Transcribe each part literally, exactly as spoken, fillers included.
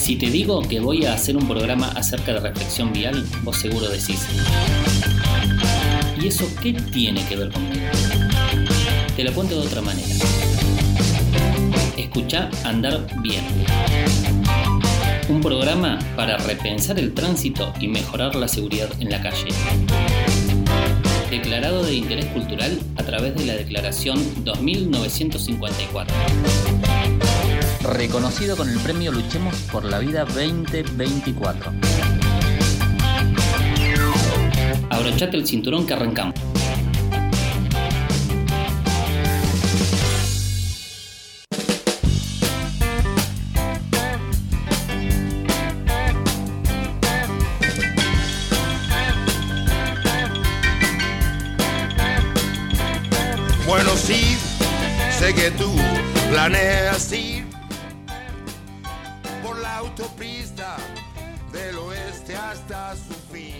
Si te digo que voy a hacer un programa acerca de reflexión vial, vos seguro decís: ¿y eso qué tiene que ver conmigo? Te lo cuento de otra manera. Escuchá Andar Bien. Un programa para repensar el tránsito y mejorar la seguridad en la calle. Declarado de interés cultural a través de la Declaración dos mil novecientos cincuenta y cuatro. Reconocido con el premio Luchemos por la Vida veinte veinticuatro. Abrochate el cinturón que arrancamos. Bueno, sí, sé que tú planeas ir por la autopista del oeste hasta su fin.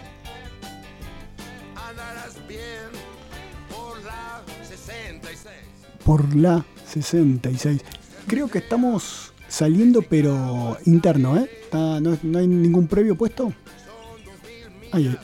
Andarás bien por la sesenta y seis. Por la sesenta y seis. Creo que estamos saliendo, pero interno, ¿eh? Está, no, no hay ningún previo puesto. Ahí.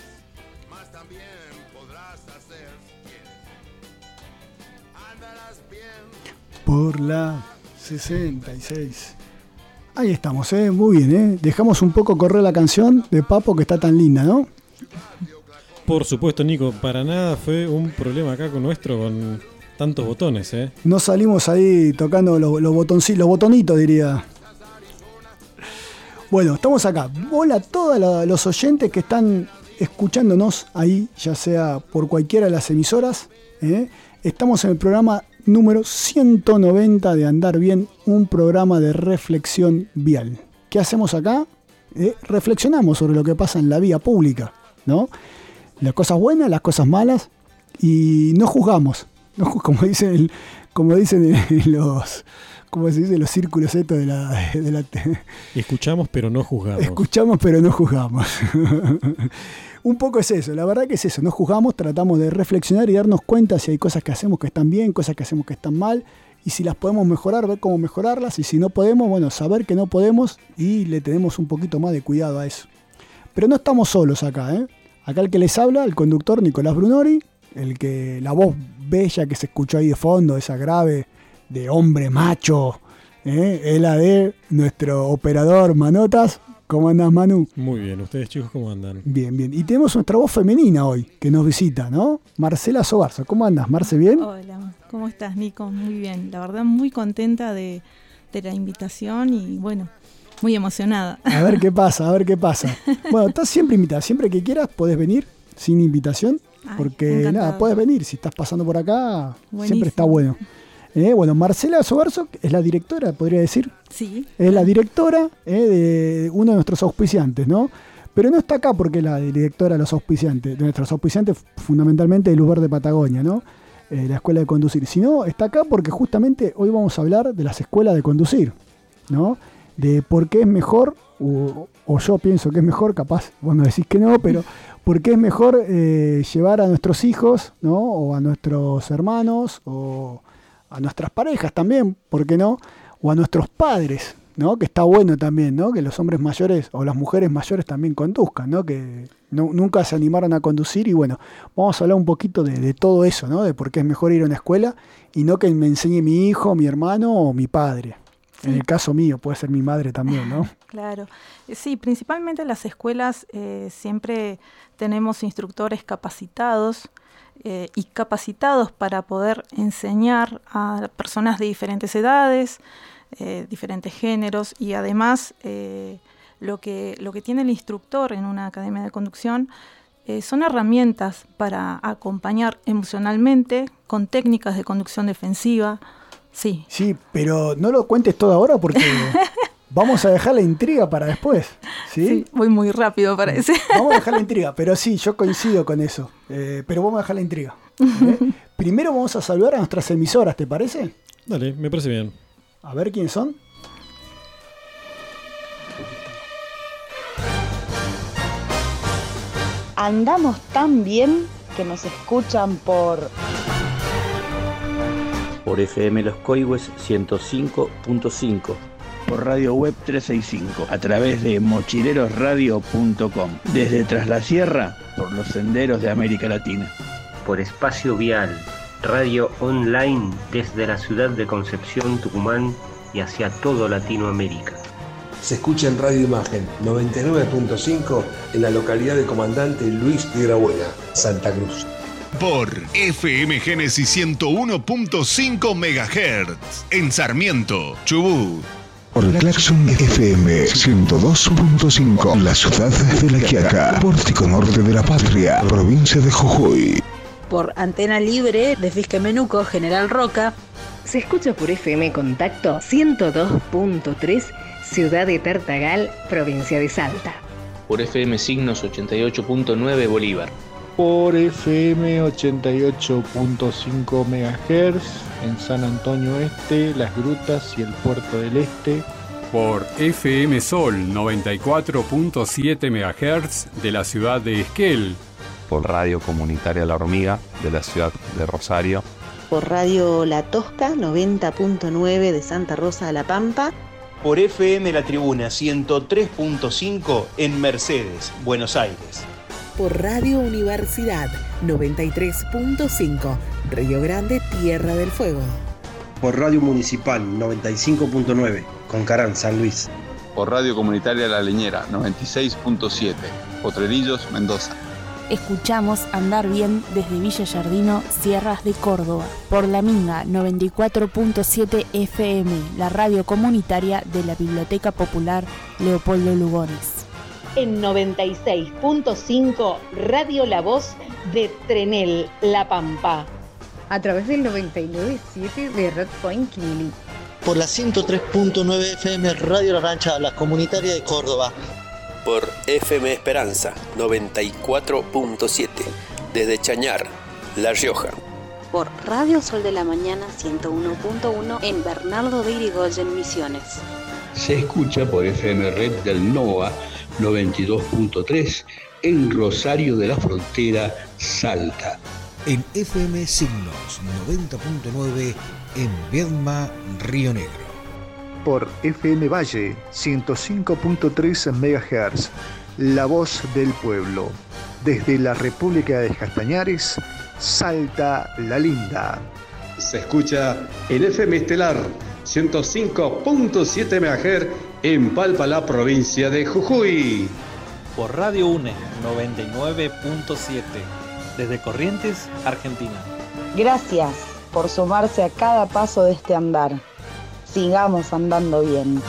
Por la sesenta y seis. Ahí estamos, ¿eh? Muy bien, ¿eh? Dejamos un poco correr la canción de Papo, que está tan linda, ¿no? Por supuesto, Nico, para nada fue un problema acá con nuestro, con tantos botones, ¿eh? No salimos ahí tocando los, los botoncitos, los botonitos, diría. Bueno, estamos acá. Hola a todos la, los oyentes que están escuchándonos ahí, ya sea por cualquiera de las emisoras, ¿eh? Estamos en el programa número ciento noventa de Andar Bien, un programa de reflexión vial. ¿Qué hacemos acá? Eh, reflexionamos sobre lo que pasa en la vía pública, ¿no? Las cosas buenas, las cosas malas, y no juzgamos, ¿no? Como dicen, el, como dicen los, ¿cómo se dice? Los círculos estos de la, de la... Escuchamos pero no juzgamos. Escuchamos pero no juzgamos. Un poco es eso, la verdad que es eso, no juzgamos, tratamos de reflexionar y darnos cuenta si hay cosas que hacemos que están bien, cosas que hacemos que están mal, y si las podemos mejorar, ver cómo mejorarlas, y si no podemos, bueno, saber que no podemos y le tenemos un poquito más de cuidado a eso. Pero no estamos solos acá, ¿eh? Acá el que les habla, el conductor Nicolás Brunori, el que la voz bella que se escuchó ahí de fondo, esa grave de hombre macho, ¿eh? Es la de nuestro operador Manotas. ¿Cómo andás, Manu? Muy bien, ¿ustedes, chicos, cómo andan? Bien, bien. Y tenemos nuestra voz femenina hoy, que nos visita, ¿no? Marcela Sobarzo. ¿Cómo andás, Marce? ¿Bien? Hola, ¿cómo estás, Nico? Muy bien. La verdad, muy contenta de, de la invitación y, bueno, muy emocionada. A ver qué pasa, a ver qué pasa. Bueno, estás siempre invitada. Siempre que quieras podés venir sin invitación. Ay, porque, encantado. Nada, podés venir. Si estás pasando por acá, buenísimo. Siempre está bueno. Eh, bueno, Marcela Sobarzo es la directora, podría decir. Sí. Es la directora eh, de uno de nuestros auspiciantes, ¿no? Pero no está acá porque es la directora de los auspiciantes, de nuestros auspiciantes, fundamentalmente de Luz Verde Patagonia, ¿no? Eh, la escuela de conducir. Sino está acá porque justamente hoy vamos a hablar de las escuelas de conducir, ¿no? De por qué es mejor, o, o yo pienso que es mejor, capaz vos no decís que no, pero por qué es mejor eh, llevar a nuestros hijos, ¿no? O a nuestros hermanos, o a nuestras parejas también, ¿por qué no? O a nuestros padres, ¿no? Que está bueno también, ¿no? Que los hombres mayores o las mujeres mayores también conduzcan, ¿no? Que no, nunca se animaron a conducir y bueno, vamos a hablar un poquito de, de todo eso, ¿no? De por qué es mejor ir a una escuela y no que me enseñe mi hijo, mi hermano o mi padre. Sí. En el caso mío, puede ser mi madre también, ¿no? Claro. Sí, principalmente en las escuelas eh, siempre tenemos instructores capacitados Eh, y capacitados para poder enseñar a personas de diferentes edades, eh, diferentes géneros, y además eh, lo que, lo que tiene el instructor en una academia de conducción eh, son herramientas para acompañar emocionalmente con técnicas de conducción defensiva. Sí. Sí, pero no lo cuentes todo ahora porque vamos a dejar la intriga para después. ¿Sí? Sí, voy muy rápido, parece. Vamos a dejar la intriga, pero sí, yo coincido con eso. Eh, pero vamos a dejar la intriga. ¿eh? Primero vamos a saludar a nuestras emisoras, ¿te parece? Dale, me parece bien. A ver quiénes son. Andamos tan bien que nos escuchan por... Por F M Los Coihues ciento cinco punto cinco. por Radio Web trescientos sesenta y cinco, a través de mochileros radio punto com, desde Tras la Sierra, por los senderos de América Latina. Por Espacio Vial, radio online desde la ciudad de Concepción, Tucumán y hacia todo Latinoamérica. Se escucha en Radio Imagen noventa y nueve punto cinco en la localidad de Comandante Luis Piedrabuena, Santa Cruz. Por F M Génesis ciento uno punto cinco megahertz en Sarmiento, Chubut. Por Claxon F M ciento dos punto cinco, la ciudad de La Quiaca, pórtico norte de la patria, provincia de Jujuy. Por Antena Libre de Fisquemenuco, General Roca. Se escucha por F M Contacto ciento dos punto tres, Ciudad de Tartagal, provincia de Salta. Por F M Signos ochenta y ocho punto nueve, Bolívar. Por F M ochenta y ocho punto cinco megahertz en San Antonio Este, Las Grutas y el Puerto del Este. Por F M Sol noventa y cuatro punto siete megahertz de la ciudad de Esquel. Por Radio Comunitaria La Hormiga de la ciudad de Rosario. Por Radio La Tosca noventa punto nueve de Santa Rosa de la Pampa. Por F M La Tribuna ciento tres punto cinco en Mercedes, Buenos Aires. Por Radio Universidad noventa y tres punto cinco, Río Grande, Tierra del Fuego. Por Radio Municipal noventa y cinco punto nueve, Concarán, San Luis. Por Radio Comunitaria La Leñera noventa y seis punto siete, Potrerillos, Mendoza. Escuchamos Andar Bien desde Villa Yardino, Sierras de Córdoba. Por La Minga noventa y cuatro punto siete F M, la radio comunitaria de la Biblioteca Popular Leopoldo Lugones. En noventa y seis punto cinco, Radio La Voz de Trenel, La Pampa. A través del noventa y nueve punto siete de Red Point Quilili. Por la ciento tres punto nueve F M, Radio La Rancha, la comunitaria de Córdoba. Por F M Esperanza noventa y cuatro punto siete, desde Chañar, La Rioja. Por Radio Sol de la Mañana ciento uno punto uno en Bernardo de Irigoyen, Misiones. Se escucha por F M Red del NOA noventa y dos punto tres en Rosario de la Frontera, Salta. En F M Signos noventa punto nueve en Viedma, Río Negro. Por F M Valle ciento cinco punto tres megahertz, La Voz del Pueblo. Desde la República de Castañares, Salta la Linda. Se escucha en F M Estelar ciento cinco punto siete megahertz en Palpalá, provincia de Jujuy. Por Radio UNE noventa y nueve punto siete, desde Corrientes, Argentina. Gracias por sumarse a cada paso de este andar. Sigamos andando bien.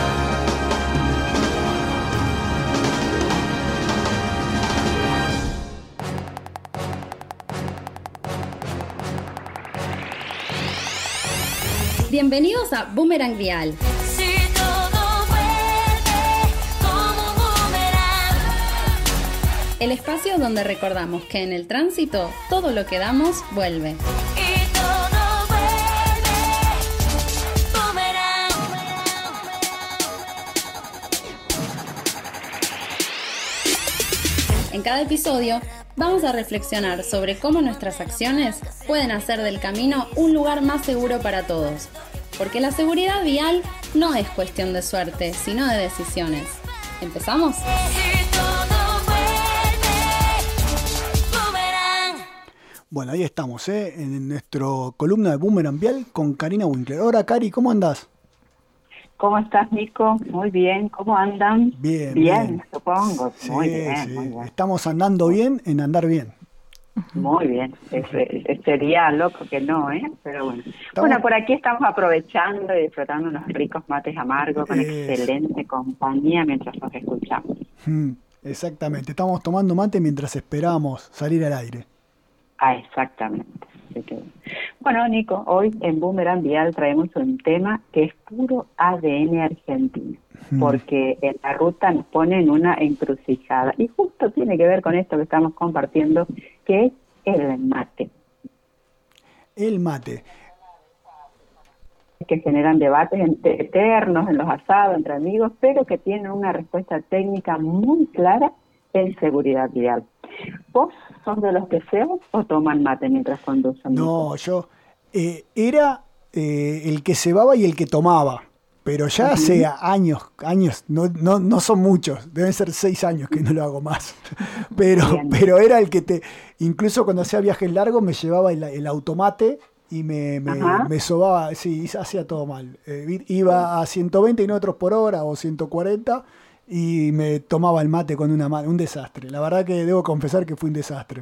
Bienvenidos a Boomerang Vial. Si todo vuelve como boomerang. El espacio donde recordamos que en el tránsito todo lo que damos vuelve. Y todo vuelve boomerang. En cada episodio vamos a reflexionar sobre cómo nuestras acciones pueden hacer del camino un lugar más seguro para todos. Porque la seguridad vial no es cuestión de suerte, sino de decisiones. ¿Empezamos? Bueno, ahí estamos, ¿eh? En nuestro columna de Boomerang Vial con Karina Winkler. Hola, Cari, ¿cómo andás? ¿Cómo estás, Nico? Muy bien. ¿Cómo andan? Bien, bien. bien. Supongo. Sí, muy bien, sí. muy bien. Estamos andando bien en andar bien. Muy bien. Es, es, sería loco que no, ¿eh? Pero bueno. Estamos... Bueno, por aquí estamos aprovechando y disfrutando unos ricos mates amargos con eh... excelente compañía mientras nos escuchamos. Mm, exactamente. Estamos tomando mate mientras esperamos salir al aire. Ah, exactamente. Bueno, Nico, hoy en Boomerang Vial traemos un tema que es puro A D N argentino, mm. porque en la ruta nos pone en una encrucijada y justo tiene que ver con esto que estamos compartiendo, que es el mate. El mate. Que generan debates eternos en los asados entre amigos, pero que tienen una respuesta técnica muy clara en seguridad vial. ¿Vos sos de los que sean o toman mate mientras conducen? No, yo eh, era eh, el que cebaba y el que tomaba, pero ya hace años, años, no, no, no son muchos, deben ser seis años que no lo hago más. Pero, pero era el que te, incluso cuando hacía viajes largos me llevaba el, el automate y me, me, me sobaba, sí, hacía todo mal. Eh, iba a ciento veinte kilómetros por hora o ciento cuarenta y me tomaba el mate con una mano, un desastre. La verdad que debo confesar que fue un desastre.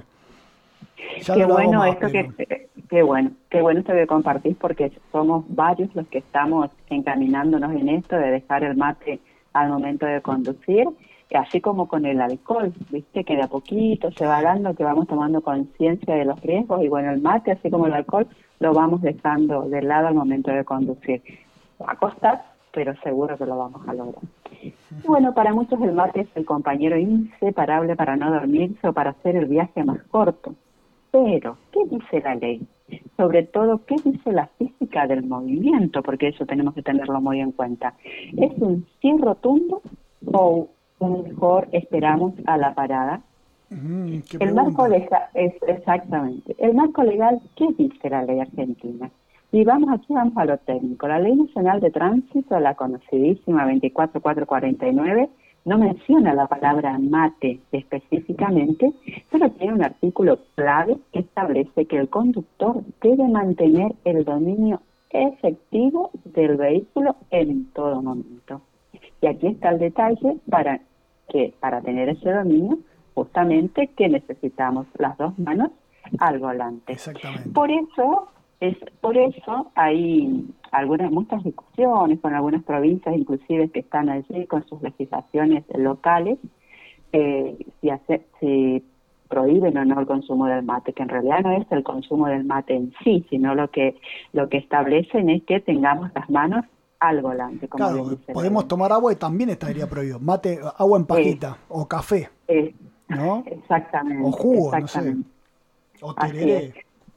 Ya qué no bueno más, esto pero... que qué bueno, qué bueno esto que compartís, porque somos varios los que estamos encaminándonos en esto de dejar el mate al momento de conducir, así como con el alcohol, viste que de a poquito se va dando, que vamos tomando conciencia de los riesgos, y bueno, el mate, así como el alcohol, lo vamos dejando de lado al momento de conducir. Va a costar, pero seguro que lo vamos a lograr. Y bueno, para muchos el mate es el compañero inseparable para no dormirse o para hacer el viaje más corto. Pero, ¿qué dice la ley? Sobre todo, ¿qué dice la física del movimiento? Porque eso tenemos que tenerlo muy en cuenta. ¿Es un sí rotundo o un mejor esperamos a la parada? Mm, el marco legal, es exactamente. El marco legal, ¿qué dice la ley argentina? Y vamos aquí, vamos a lo técnico. La Ley Nacional de Tránsito, la conocidísima veinticuatro mil cuatrocientos cuarenta y nueve, no menciona la palabra mate específicamente, pero tiene un artículo clave que establece que el conductor debe mantener el dominio efectivo del vehículo en todo momento. Y aquí está el detalle para que para tener ese dominio, justamente que necesitamos las dos manos al volante. Exactamente. Por eso es por eso hay algunas muchas discusiones con algunas provincias inclusive que están allí con sus legislaciones locales, eh, si, hace, si prohíben o no el consumo del mate, que en realidad no es el consumo del mate en sí, sino lo que lo que establecen es que tengamos las manos al volante. Como claro, podemos tomar agua y también estaría prohibido. Mate, agua en pajita eh, o café, eh, ¿no? Exactamente. O jugo, exactamente. no sé. O tereré.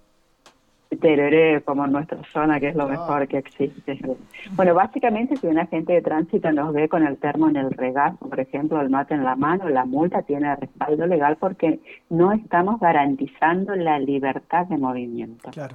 Tereré, como en nuestra zona, que es lo ah. mejor que existe. Bueno, básicamente, si un agente de tránsito nos ve con el termo en el regazo, por ejemplo, el mate en la mano, la multa tiene respaldo legal porque no estamos garantizando la libertad de movimiento. Claro.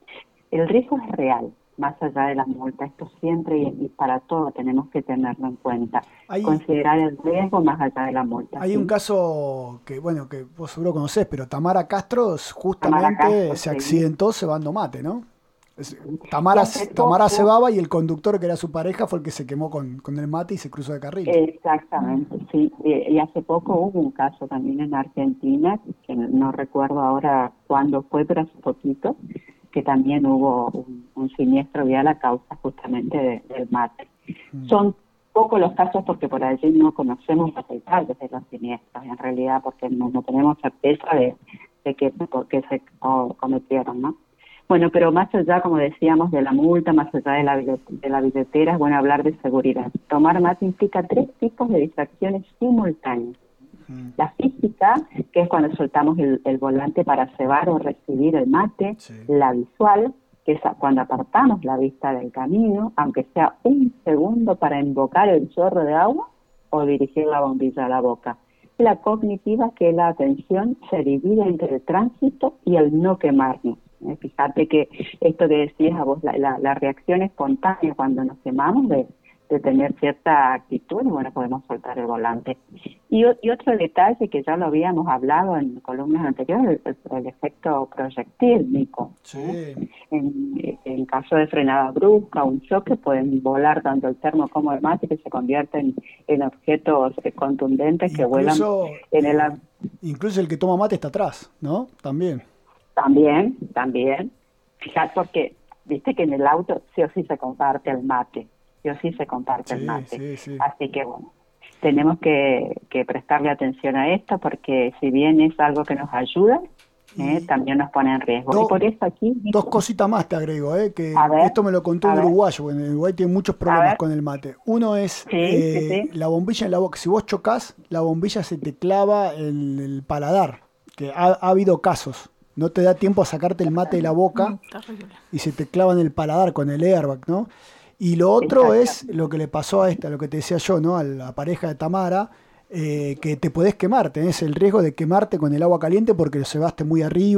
El riesgo es real, más allá de la multa. Esto siempre y, y para todo tenemos que tenerlo en cuenta. Hay, considerar el riesgo más allá de la multa. Hay ¿sí? un caso que, bueno, que vos seguro conocés, pero Tamara Castro justamente Tamara Castro, se accidentó sí. cebando mate, ¿no? Es, Tamara, Tamara cebaba y el conductor, que era su pareja, fue el que se quemó con, con el mate y se cruzó de carril. Exactamente, sí. Y, y hace poco hubo un caso también en Argentina, que no recuerdo ahora cuándo fue, pero hace poquito, que también hubo un, un siniestro vial a causa justamente de, del mate. Mm. Son pocos los casos porque por allí no conocemos los detalles de los siniestros, en realidad, porque no, no tenemos certeza de, de que por qué se oh, cometieron, ¿no? Bueno, pero más allá, como decíamos, de la multa, más allá de la, de la billetera, es bueno hablar de seguridad. Tomar mate implica tres tipos de distracciones simultáneas. La física, que es cuando soltamos el, el volante para cebar o recibir el mate. Sí. La visual, que es cuando apartamos la vista del camino, aunque sea un segundo para invocar el chorro de agua o dirigir la bombilla a la boca. La cognitiva, que la atención se divide entre el tránsito y el no quemarnos. Eh, fíjate que esto que decías a vos, la, la, la reacción espontánea cuando nos quemamos de de tener cierta actitud, y bueno, podemos soltar el volante. Y, y otro detalle que ya lo habíamos hablado en columnas anteriores, el, el efecto proyectil, Nico. Sí. ¿eh? En, en caso de frenada brusca o un choque, pueden volar tanto el termo como el mate, que se convierten en objetos contundentes incluso, que vuelan en el... Incluso el que toma mate está atrás, ¿no? También. También, también. Fíjate, porque viste que en el auto sí o sí se comparte el mate. Sí o sí se comparte sí, el mate. Sí, sí. Así que bueno, tenemos que, que prestarle atención a esto porque si bien es algo que nos ayuda, eh, también nos pone en riesgo. Do, y por eso aquí... Dos cositas más te agrego, eh, que ver, esto me lo contó un uruguayo, porque en Uruguay tiene muchos problemas con el mate. Uno es sí, eh, sí, sí. la bombilla en la boca. Si vos chocas, la bombilla se te clava en el paladar, que ha, ha habido casos. No te da tiempo a sacarte el mate de la boca y se te clava en el paladar con el airbag, ¿no? Y lo otro es lo que le pasó a esta, lo que te decía yo, ¿no? A la pareja de Tamara, eh, que te podés quemar, tenés el riesgo de quemarte con el agua caliente porque lo cebaste muy arriba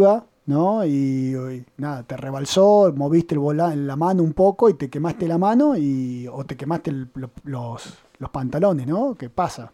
¿no? Y, y nada, te rebalsó, moviste el vola- la mano un poco y te quemaste la mano y o te quemaste el- lo- los, los pantalones, ¿no? ¿Qué pasa?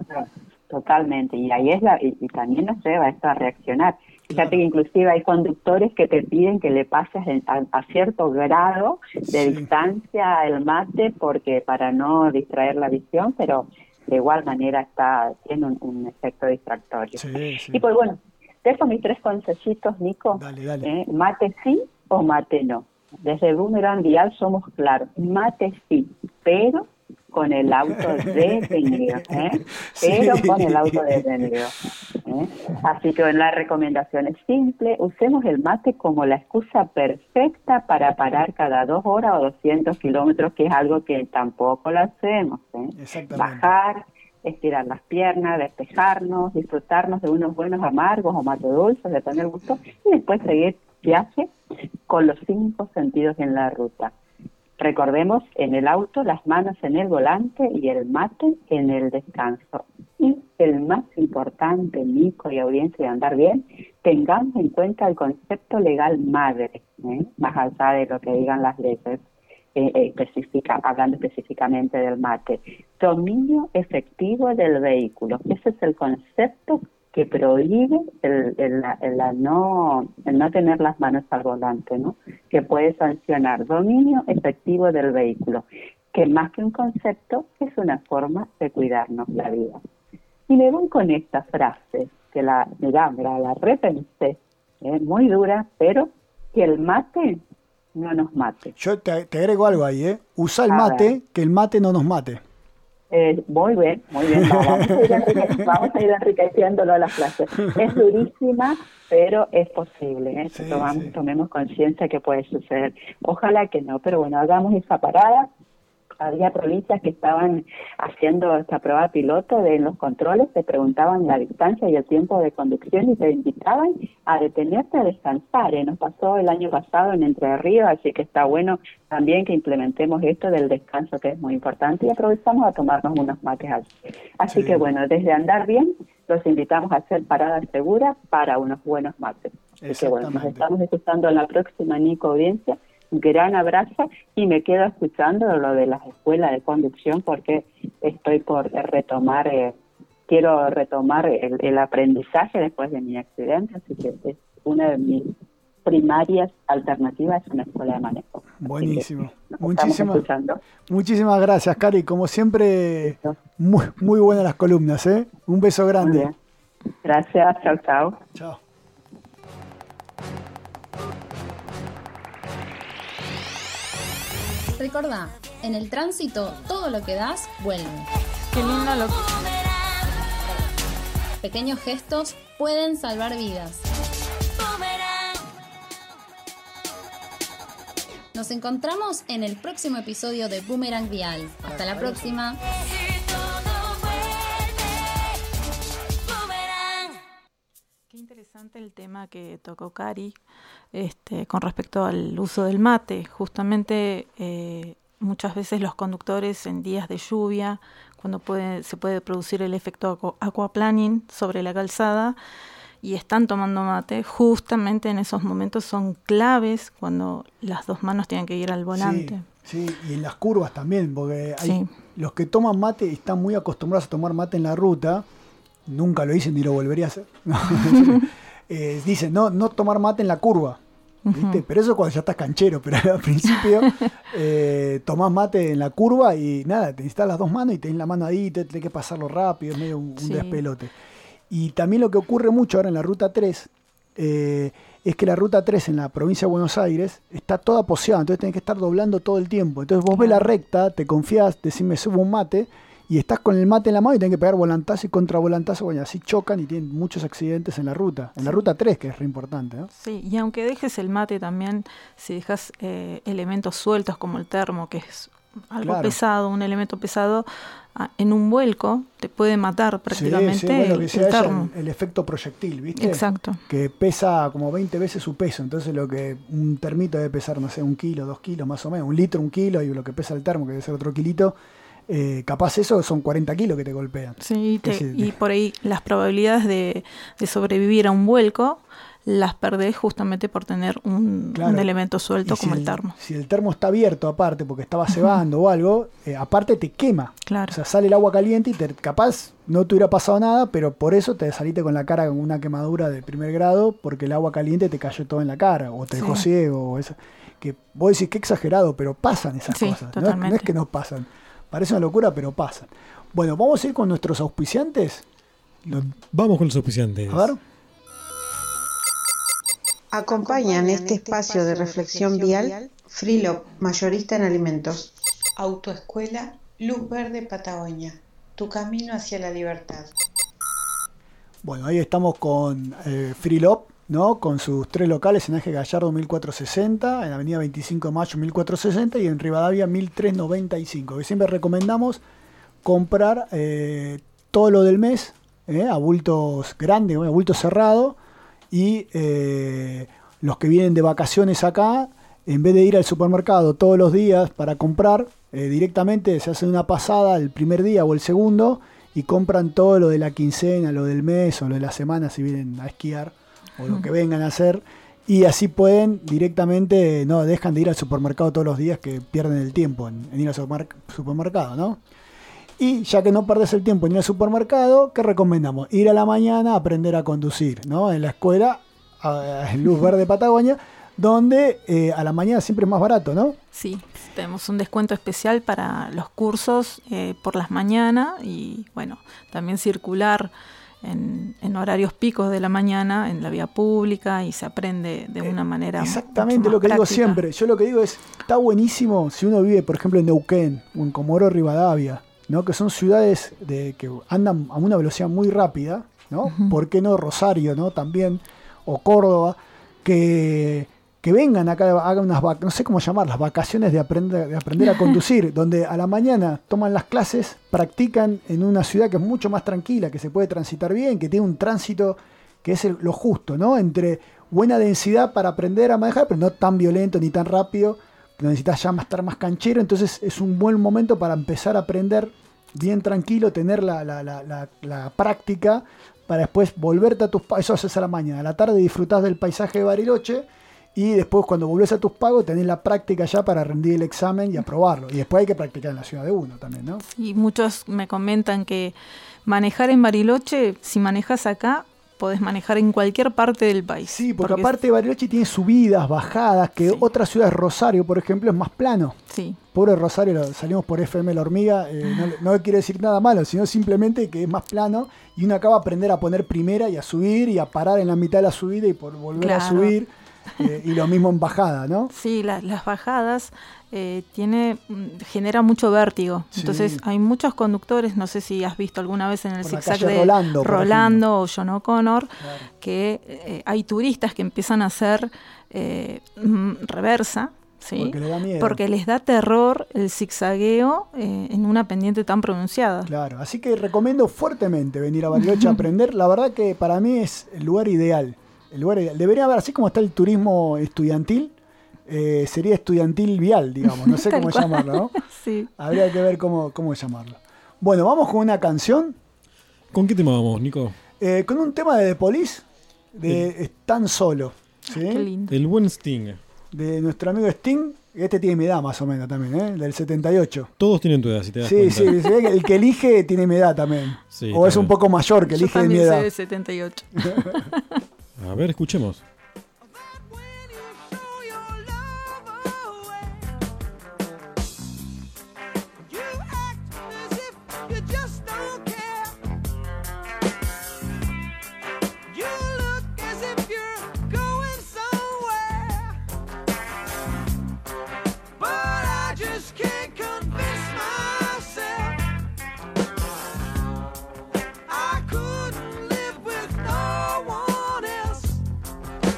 Totalmente, y ahí es la, y, y también nos lleva esto a reaccionar. Fíjate que inclusive hay conductores que te piden que le pases en- a, a cierto grado de Sí. distancia el mate porque para no distraer la visión, pero de igual manera está tiene un, un efecto distractorio. Sí, sí. Y pues bueno, dejo mis tres consejitos, Nico. Dale, dale. Eh, mate sí o mate no. Desde Boomerang Vial somos claros, mate sí, pero con el auto detenido, ¿eh? Pero Sí. con el auto detenido. ¿eh? Así que la recomendación es simple, usemos el mate como la excusa perfecta para parar cada dos horas o doscientos kilómetros, que es algo que tampoco lo hacemos. ¿eh? Exactamente. Bajar, estirar las piernas, despejarnos, disfrutarnos de unos buenos amargos o mate dulces, de tener gusto, y después seguir viaje con los cinco sentidos en la ruta. Recordemos, en el auto, las manos en el volante y el mate en el descanso. Y el más importante, Nico y audiencia de Andar Bien, tengamos en cuenta el concepto legal madre, ¿eh? más allá de lo que digan las leyes, eh, eh, específica, hablando específicamente del mate. Dominio efectivo del vehículo. Ese es el concepto que prohíbe el, el, el, el no, el no tener las manos al volante, ¿no? Que puede sancionar dominio efectivo del vehículo, que más que un concepto es una forma de cuidarnos la vida. Y me voy con esta frase, que la, mirá, mirá, la repensé, es muy dura, pero que el mate no nos mate. Yo te, te agrego algo ahí, ¿eh? Usa el A mate, ver. que el mate no nos mate. Eh, muy bien, muy bien. Vamos a, ir enrique- vamos a ir enriqueciéndolo a las clases. Es durísima, pero es posible. ¿eh? Sí, Tomamos- sí. Tomemos conciencia que puede suceder. Ojalá que no, pero bueno, hagamos esa parada. Había provincias que estaban haciendo esta prueba piloto de los controles, te preguntaban la distancia y el tiempo de conducción y te invitaban a detenerte a descansar. ¿eh? Nos pasó el año pasado en Entre Ríos, así que está bueno también que implementemos esto del descanso, que es muy importante, y aprovechamos a tomarnos unos mates así. Así Sí. que bueno, desde Andar Bien los invitamos a hacer paradas seguras para unos buenos mates. Así que bueno, nos Exactamente. estamos escuchando en la próxima, Nico, audiencia. Gran abrazo, y me quedo escuchando lo de las escuelas de conducción porque estoy por retomar, eh, quiero retomar el, el aprendizaje después de mi accidente, así que es una de mis primarias alternativas, es una escuela de manejo. Buenísimo. Así que nos Muchísimas, estamos escuchando. muchísimas gracias, Cari. Como siempre, muy, muy buenas las columnas, ¿eh? Un beso Muy grande. bien. Gracias, chao, chao. Chao. Recordá, en el tránsito todo lo que das vuelve. Qué lindo lo que... Pequeños gestos pueden salvar vidas. Nos encontramos en el próximo episodio de Boomerang Vial. Hasta la próxima. Qué interesante el tema que tocó Cari este, con respecto al uso del mate. Justamente eh, muchas veces los conductores en días de lluvia, cuando puede, se puede producir el efecto aqua- aquaplaning sobre la calzada y están tomando mate, justamente en esos momentos son claves cuando las dos manos tienen que ir al volante. Sí, sí, y en las curvas también, porque hay Sí. los que toman mate y están muy acostumbrados a tomar mate en la ruta, nunca lo dicen ni lo volvería a hacer. Eh, dicen, no, no tomar mate en la curva, ¿viste? Ujú. Pero eso cuando ya estás canchero, pero al principio eh, tomás mate en la curva y nada, te necesitas las dos manos y tenés la mano ahí, te tenés que pasarlo rápido, es medio un, un Sí. despelote. Y también lo que ocurre mucho ahora en la ruta tres, eh, es que la ruta tres en la provincia de Buenos Aires está toda poseada, entonces tenés que estar doblando todo el tiempo. Entonces vos ves la recta, te confías, decís me subo un mate, y estás con el mate en la mano y tenés que pegar volantazo y contravolantazo, bueno, así chocan y tienen muchos accidentes en la ruta. En la ruta tres, que es re importante, ¿no? Sí, y aunque dejes el mate también, si dejas eh, elementos sueltos como el termo, que es algo Claro. pesado, un elemento pesado, ah, en un vuelco te puede matar prácticamente Sí, sí, bueno, lo que el, sea el es termo. el, el efecto proyectil, ¿viste? Exacto. Que pesa como veinte veces su peso, entonces lo que un termito debe pesar, no sé, un kilo, dos kilos más o menos, un litro, un kilo, y lo que pesa el termo, que debe ser otro kilito, eh, capaz eso son cuarenta kilos que te golpean. Sí, te- Es decir, y por ahí las probabilidades de, de sobrevivir a un vuelco las perdés justamente por tener un, Claro. un elemento suelto Y como si el termo. Si el termo está abierto aparte porque estaba cebando o algo, eh, aparte te quema. Claro. O sea, sale el agua caliente y te, capaz no te hubiera pasado nada, pero por eso te saliste con la cara con una quemadura de primer grado porque el agua caliente te cayó todo en la cara o te dejó Sí. ciego. O eso. Que vos decís que exagerado, pero pasan esas Sí, cosas. No es, no totalmente. es que no pasan. Parece una locura, pero pasan. Bueno, vamos a ir con nuestros auspiciantes. Lo- Vamos con los auspiciantes. a ver. Acompañan este espacio de reflexión vial Freelop, mayorista en alimentos. Autoescuela Luz Verde Patagonia, tu camino hacia la libertad. Bueno, ahí estamos con eh, Freelop, ¿no? Con sus tres locales en Eje Gallardo mil cuatrocientos sesenta, en Avenida veinticinco de Mayo mil cuatrocientos sesenta y en Rivadavia mil trescientos noventa y cinco. Que siempre recomendamos comprar eh, todo lo del mes, eh, a bultos grandes, a bulto cerrado, y eh, los que vienen de vacaciones acá, en vez de ir al supermercado todos los días para comprar, eh, directamente se hacen una pasada el primer día o el segundo y compran todo lo de la quincena, lo del mes o lo de la semana si vienen a esquiar o lo que vengan a hacer, y así pueden directamente, no dejan de ir al supermercado todos los días, que pierden el tiempo en, en ir al supermer- supermercado, ¿no? Y ya que no perdés el tiempo en ir al supermercado, ¿qué recomendamos? Ir a la mañana a aprender a conducir, ¿no? En la escuela, a, a Luz Verde Patagonia, donde eh, a la mañana siempre es más barato, ¿no? Sí, tenemos un descuento especial para los cursos eh, por las mañanas y bueno, también circular en, en horarios picos de la mañana en la vía pública y se aprende de una manera Exactamente mucho más lo que digo práctica. siempre. Yo lo que digo es, está buenísimo si uno vive, por ejemplo, en Neuquén o en Comodoro Rivadavia, ¿no? Que son ciudades de, que andan a una velocidad muy rápida, ¿no? Ujú. ¿Por qué no Rosario, ¿no? También, o Córdoba, que, que vengan acá, hagan unas, vac- no sé cómo llamarlas, vacaciones de aprender, de aprender a conducir, donde a la mañana toman las clases, practican en una ciudad que es mucho más tranquila, que se puede transitar bien, que tiene un tránsito que es el- lo justo, ¿no? Entre buena densidad para aprender a manejar, pero no tan violento ni tan rápido, que necesitas ya más- estar más canchero, entonces es un buen momento para empezar a aprender bien tranquilo, tener la, la, la, la, la práctica, para después volverte a tus pagos. Eso haces a la mañana, a la tarde disfrutás del paisaje de Bariloche y después cuando volvés a tus pagos tenés la práctica ya para rendir el examen y aprobarlo. Y después hay que practicar en la ciudad de uno también, ¿no? Y muchos me comentan que manejar en Bariloche, si manejas acá, podés manejar en cualquier parte del país. Sí, porque, aparte Bariloche tiene subidas, bajadas, que Sí. otras ciudades, Rosario, por ejemplo, es más plano. Sí. Pobre Rosario, lo- salimos por F M La Hormiga, eh, no, le- no quiere decir nada malo, sino simplemente que es más plano y uno acaba de aprender a poner primera y a subir y a parar en la mitad de la subida y por volver a Claro. subir, eh, y lo mismo en bajada, ¿no? Sí, la- las bajadas eh, tiene mm, genera mucho vértigo. Sí. Entonces hay muchos conductores, no sé si has visto alguna vez en el Por la zigzag calle de Rolando, por Rolando o John O'Connor, que eh, hay turistas que empiezan a hacer eh, mm, reversa. ¿sí? Porque le da miedo. Porque les da terror el zigzagueo eh, en una pendiente tan pronunciada. Claro, así que recomiendo fuertemente venir a Bariloche a aprender. La verdad que para mí es el lugar ideal. El lugar ideal. Debería haber, así como está el turismo estudiantil, eh, sería estudiantil vial, digamos. No sé Tal cómo cual. llamarlo, ¿no? Sí. Habría que ver cómo, cómo llamarlo. Bueno, vamos con una canción. ¿Con qué tema vamos, Nico? Eh, con un tema de The Police, de Tan Solo. ¿sí? Qué lindo. El buen Sting. De nuestro amigo Sting. Este tiene mi edad más o menos también, ¿eh? Del setenta y ocho. Todos tienen tu edad, si te das Sí, cuenta. sí, se ve que el que elige tiene mi edad también. Sí, o es un también. poco mayor que Yo elige de mi también edad. soy de setenta y ocho. A ver, escuchemos. You just don't care. You look as if you're going somewhere, but I just can't convince myself I couldn't live with no one else.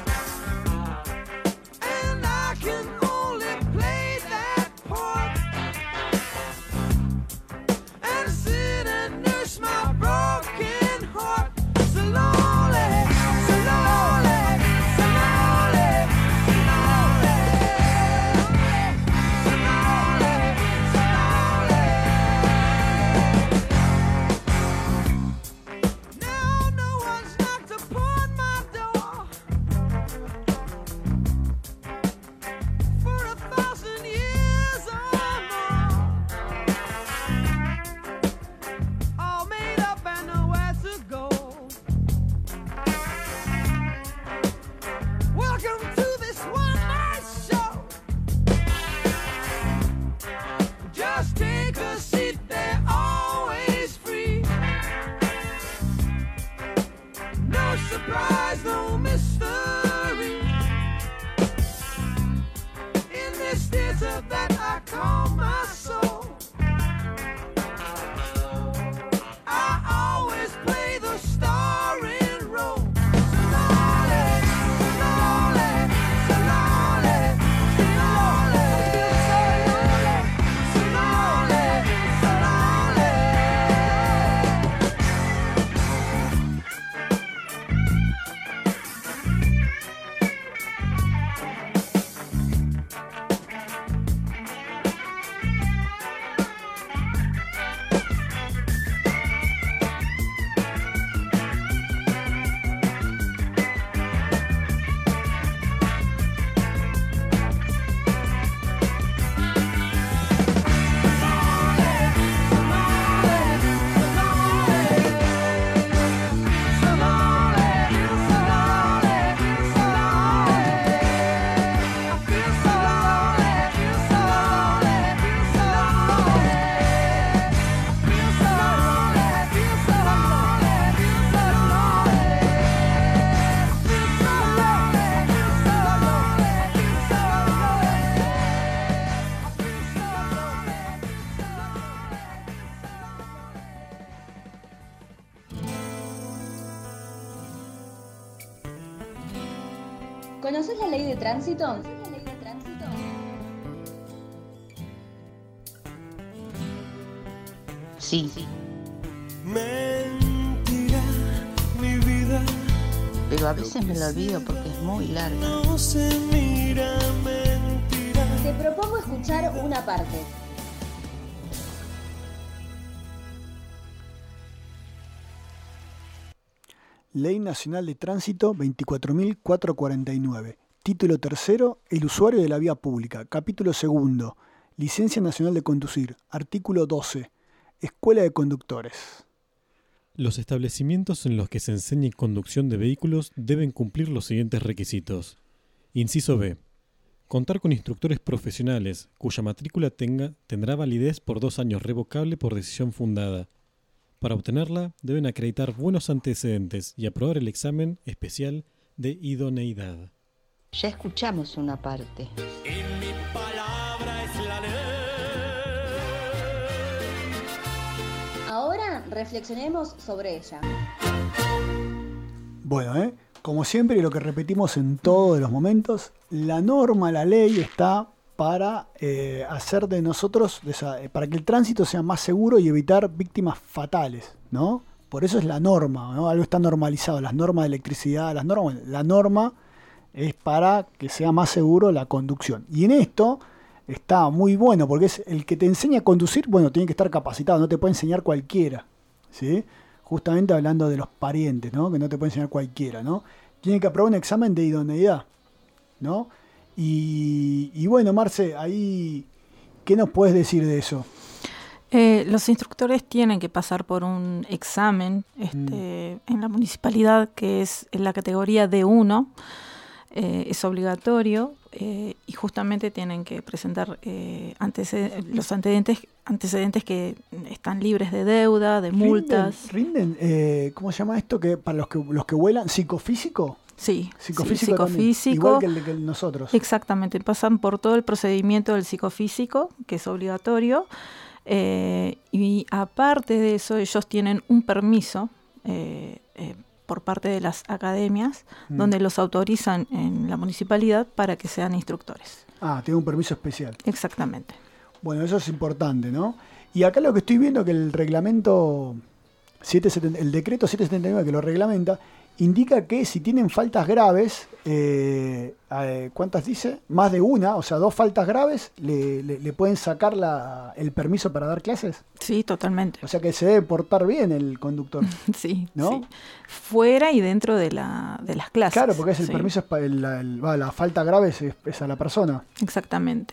¿Conoces la ley de tránsito? Sí. Mentira, mi vida. Pero a veces me lo olvido porque es muy larga. No se mira, mentira. Te propongo escuchar una parte. Ley Nacional de Tránsito veinticuatro mil cuatrocientos cuarenta y nueve. Título tercero, el usuario de la vía pública. Capítulo segundo, Licencia Nacional de Conducir. Artículo doce, Escuela de Conductores. Los establecimientos en los que se enseñe conducción de vehículos deben cumplir los siguientes requisitos. Inciso B. Contar con instructores profesionales, cuya matrícula tenga, tendrá validez por dos años revocable por decisión fundada. Para obtenerla, deben acreditar buenos antecedentes y aprobar el examen especial de idoneidad. Ya escuchamos una parte. En mi palabra es la ley. Ahora reflexionemos sobre ella. Bueno, ¿eh? Como siempre y lo que repetimos en todos los momentos, la norma, la ley está para eh, hacer de nosotros, para que el tránsito sea más seguro y evitar víctimas fatales, ¿no? Por eso es la norma, ¿no? Algo está normalizado, las normas de electricidad, las normas, la norma es para que sea más seguro la conducción. Y en esto está muy bueno, porque es el que te enseña a conducir, bueno, tiene que estar capacitado, no te puede enseñar cualquiera, ¿sí? Justamente hablando de los parientes, ¿no? Que no te puede enseñar cualquiera, ¿no? Tiene que aprobar un examen de idoneidad, ¿no? Y, y bueno, Marce, ahí, ¿qué nos puedes decir de eso? Eh, los instructores tienen que pasar por un examen este, mm. en la municipalidad, que es en la categoría D uno, eh, es obligatorio, eh, y justamente tienen que presentar eh, anteced- los antecedentes, antecedentes que están libres de deuda, de multas. ¿Rinden, rinden eh, cómo se llama esto? Que para los que, los que vuelan, ¿psicofísico? Sí, psicofísico, sí, psicofísico. Igual que el de nosotros. Exactamente, pasan por todo el procedimiento del psicofísico, que es obligatorio, eh, y aparte de eso ellos tienen un permiso eh, eh, por parte de las academias, mm. donde los autorizan en la municipalidad para que sean instructores. Ah, tiene un permiso especial. Exactamente. Bueno, eso es importante, ¿no? Y acá lo que estoy viendo que el reglamento setecientos setenta, el decreto setecientos setenta y nueve que lo reglamenta, indica que si tienen faltas graves, eh, eh, ¿cuántas dice? Más de una, o sea, dos faltas graves, le, le, le pueden sacar la, el permiso para dar clases. Sí, totalmente. O sea que se debe portar bien el conductor. Sí, ¿no? Sí. Fuera y dentro de, la, de las clases. Claro, porque es el sí. permiso, es para el, la, el, la falta grave es, es a la persona. Exactamente.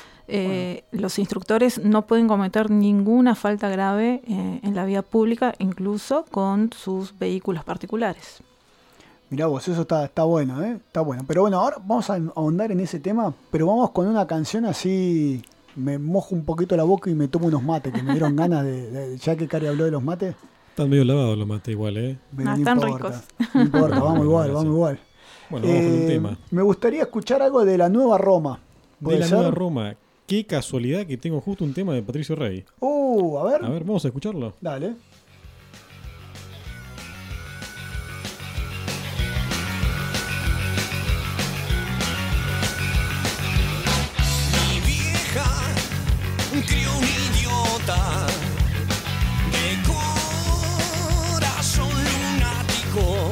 Eh, bueno. Los instructores no pueden cometer ninguna falta grave eh, en la vía pública, incluso con sus vehículos particulares. Mirá vos, eso está, está bueno, ¿eh? Está bueno. Pero bueno, ahora vamos a ahondar en ese tema, pero vamos con una canción así, me mojo un poquito la boca y me tomo unos mates, que me dieron ganas de, de ya que Cari habló de los mates. Están medio lavados los mates igual, ¿eh? No, no están importa, ricos. No importa, vamos igual, vamos igual. Bueno, vamos eh, con un tema. Me gustaría escuchar algo de la Nueva Roma. De la ser? Nueva Roma. Qué casualidad que tengo justo un tema de Patricio Rey. Uh, a ver. A ver, vamos a escucharlo. Dale. Crió un idiota de corazón lunático.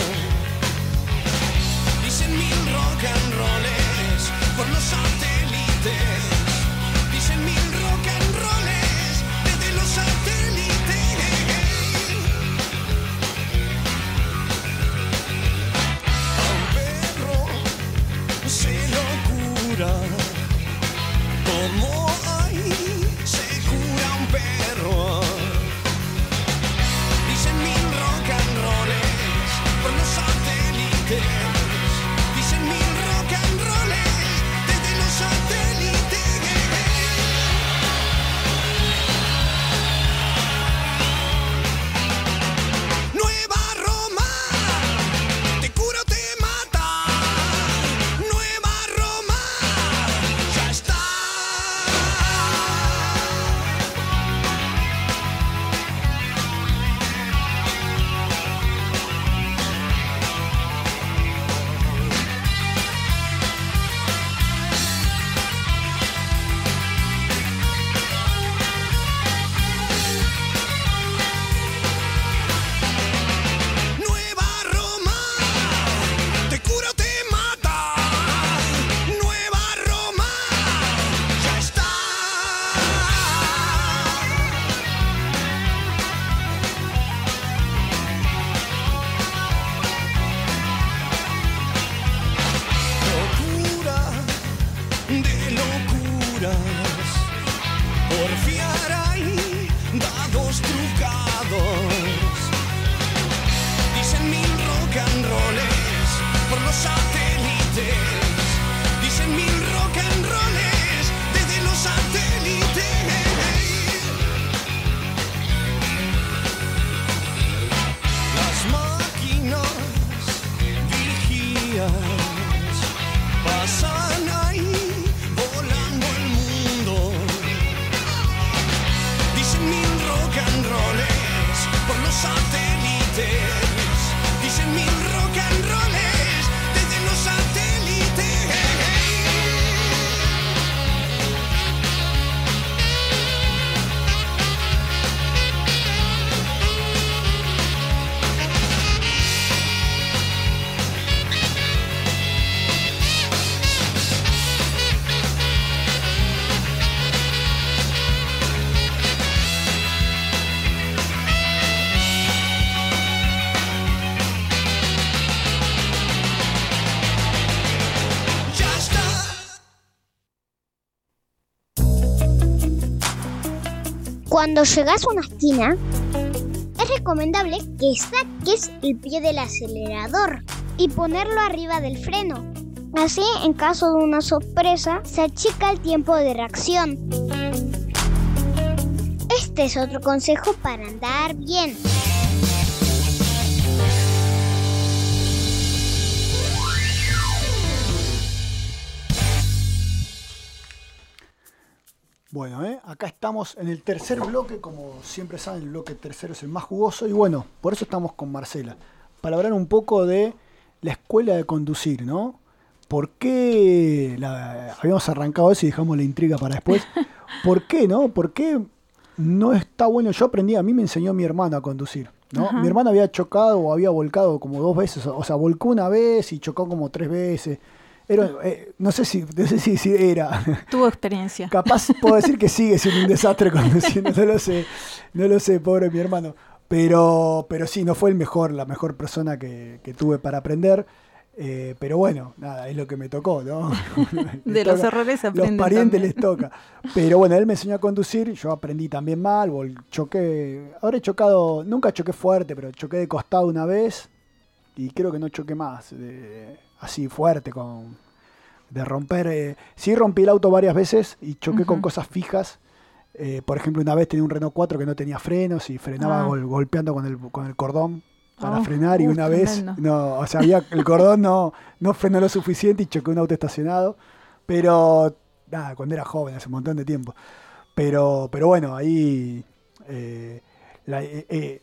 Dicen mil rock and rolls por los satélites. Dicen mil rock and rolls desde los satélites. A un perro se lo cura como se cura un perro. Dicen mil rock and rolls por los satélites. Dicen mil rock and rolls desde los satélites. satélites. Dicen mil rock and rolls desde los satélites. Cuando llegas a una esquina, es recomendable que saques el pie del acelerador y ponerlo arriba del freno. Así, en caso de una sorpresa, se achica el tiempo de reacción. Este es otro consejo para andar bien. Bueno, ¿eh? Acá estamos en el tercer bloque, como siempre saben, el bloque tercero es el más jugoso y bueno, por eso estamos con Marcela, para hablar un poco de la escuela de conducir, ¿no? ¿Por qué la, habíamos arrancado eso y dejamos la intriga para después? ¿Por qué, no? ¿Por qué no está bueno? Yo aprendí, a mí me enseñó mi hermano a conducir, ¿no? Ajá. Mi hermano había chocado o había volcado como dos veces, o sea, volcó una vez y chocó como tres veces. Era, eh, no sé si, no sé si, si era. Tuvo experiencia. Capaz puedo decir que sigue siendo un desastre conduciendo, no lo sé, no lo sé, pobre mi hermano. Pero, pero sí, no fue el mejor, la mejor persona que, que tuve para aprender. Eh, pero bueno, nada, es lo que me tocó, ¿no? De los errores se aprenden. Los parientes también. Les toca. Pero bueno, él me enseñó a conducir, yo aprendí también mal, choqué, habré chocado, nunca choqué fuerte, pero choqué de costado una vez y creo que no choqué más. De, así fuerte, con de romper. Eh, sí rompí el auto varias veces y choqué uh-huh. con cosas fijas. Eh, por ejemplo, una vez tenía un Renault cuatro que no tenía frenos y frenaba ah. gol, golpeando con el, con el cordón para oh, frenar. Y uh, una tremendo. vez, no, o sea, había, el cordón no, no frenó lo suficiente y choqué un auto estacionado. Pero, nada, cuando era joven, hace un montón de tiempo. Pero, pero bueno, ahí eh, la, eh, eh,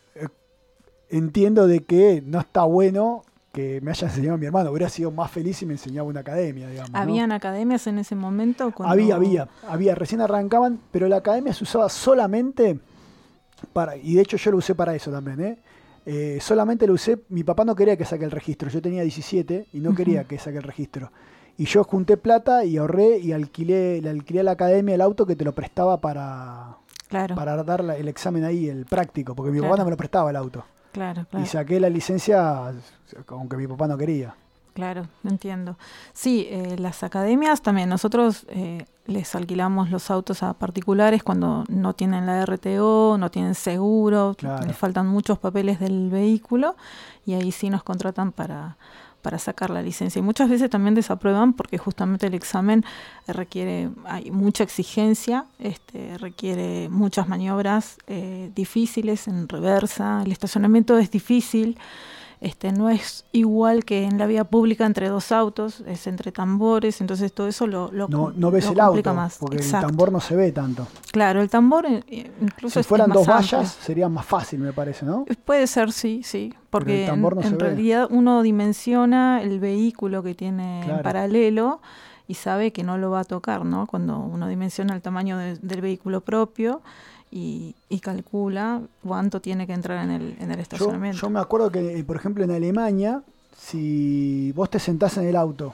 entiendo de que no está bueno que me haya enseñado mi hermano. Hubiera sido más feliz si me enseñaba una academia, digamos. ¿Habían ¿no? academias en ese momento? Cuando... Había, había, había. Recién arrancaban, pero la academia se usaba solamente para, y de hecho yo lo usé para eso también, ¿eh? Eh, solamente lo usé, mi papá no quería que saque el registro, yo tenía diecisiete y no uh-huh. quería que saque el registro. Y yo junté plata y ahorré y alquilé, le alquilé a la academia el auto que te lo prestaba para, claro. para dar la, el examen ahí, el práctico, porque mi claro. papá no me lo prestaba el auto. Claro, claro. Y saqué la licencia aunque mi papá no quería. Claro, entiendo. Sí, eh, las academias también, nosotros eh, les alquilamos los autos a particulares cuando no tienen la R T O, no tienen seguro, claro. les faltan muchos papeles del vehículo y ahí sí nos contratan para, para sacar la licencia. Y muchas veces también desaprueban porque justamente el examen requiere, hay mucha exigencia, este, requiere muchas maniobras eh, difíciles en reversa, el estacionamiento es difícil. Este, no es igual que en la vía pública entre dos autos, es entre tambores, entonces todo eso lo, lo no, no ves lo el auto, más. Porque Exacto. el tambor no se ve tanto. Claro, el tambor incluso si fueran es más dos vallas amplio. Sería más fácil, me parece, ¿no? Puede ser, sí, sí, porque el tambor no en, se en ve. realidad uno dimensiona el vehículo que tiene claro. en paralelo y sabe que no lo va a tocar, ¿no? Cuando uno dimensiona el tamaño de, del vehículo propio. Y, y calcula cuánto tiene que entrar en el, en el estacionamiento. Yo, yo me acuerdo que, por ejemplo, en Alemania, si vos te sentás en el auto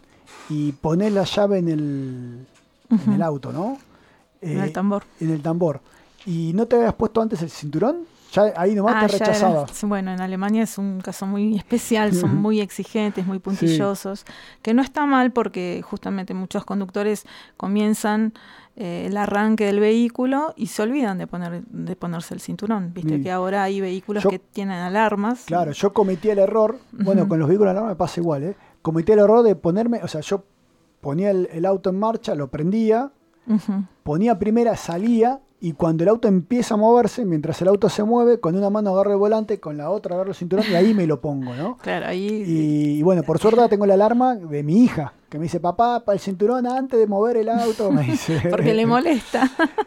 y ponés la llave en el, uh-huh. en el auto, ¿no? En eh, el tambor. En el tambor. Y no te habías puesto antes el cinturón, ya ahí nomás ah, te rechazaba. Era, bueno, en Alemania es un caso muy especial, son muy exigentes, muy puntillosos, sí. que no está mal porque justamente muchos conductores comienzan eh, el arranque del vehículo y se olvidan de poner de ponerse el cinturón. Viste sí. que ahora hay vehículos yo, que tienen alarmas. Claro, y... yo cometí el error, uh-huh. bueno, con los vehículos de alarma me pasa igual, ¿eh? Cometí el error de ponerme, o sea, yo ponía el, el auto en marcha, lo prendía, uh-huh. ponía primera, salía y cuando el auto empieza a moverse, mientras el auto se mueve, con una mano agarro el volante, con la otra agarro el cinturón y ahí me lo pongo, ¿no? Claro, ahí... Y, y bueno, por suerte tengo la alarma de mi hija, que me dice, papá, para el cinturón antes de mover el auto, me dice. Porque le molesta.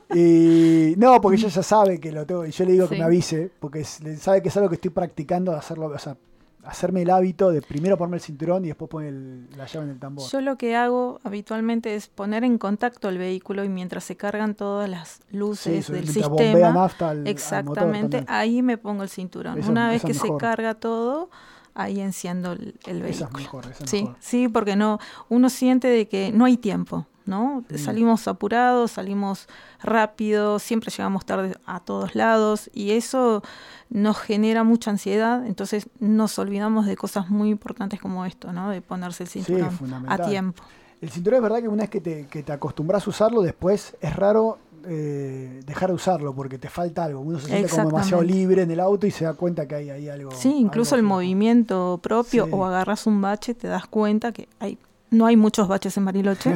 Y no, porque ella ya sabe que lo tengo, y yo le digo Sí. que me avise, porque es- sabe que es algo que estoy practicando de hacerlo, o sea, hacerme el hábito de primero ponerme el cinturón y después poner el- la llave en el tambor. Yo lo que hago habitualmente es poner en contacto el vehículo y mientras se cargan todas las luces Sí, eso, del mientras sistema, bombea nafta al- al motor exactamente, también. ahí me pongo el cinturón. Eso- Una vez eso que es se mejor. carga todo, ahí enciendo el, el Esa es vehículo. mejor, esa es sí, mejor. sí, porque no, uno siente de que no hay tiempo, ¿no? Mm. Salimos apurados, salimos rápido, siempre llegamos tarde a todos lados y eso nos genera mucha ansiedad, entonces nos olvidamos de cosas muy importantes como esto, ¿no? De ponerse el cinturón a fundamental. tiempo. El cinturón es verdad que una vez que te, que te acostumbras a usarlo, después es raro eh, dejar de usarlo porque te falta algo. Uno se siente como demasiado Exactamente. libre en el auto y se da cuenta que hay ahí algo. Sí, incluso el algo movimiento propio Sí. o agarras un bache, te das cuenta que hay no hay muchos baches en Bariloche,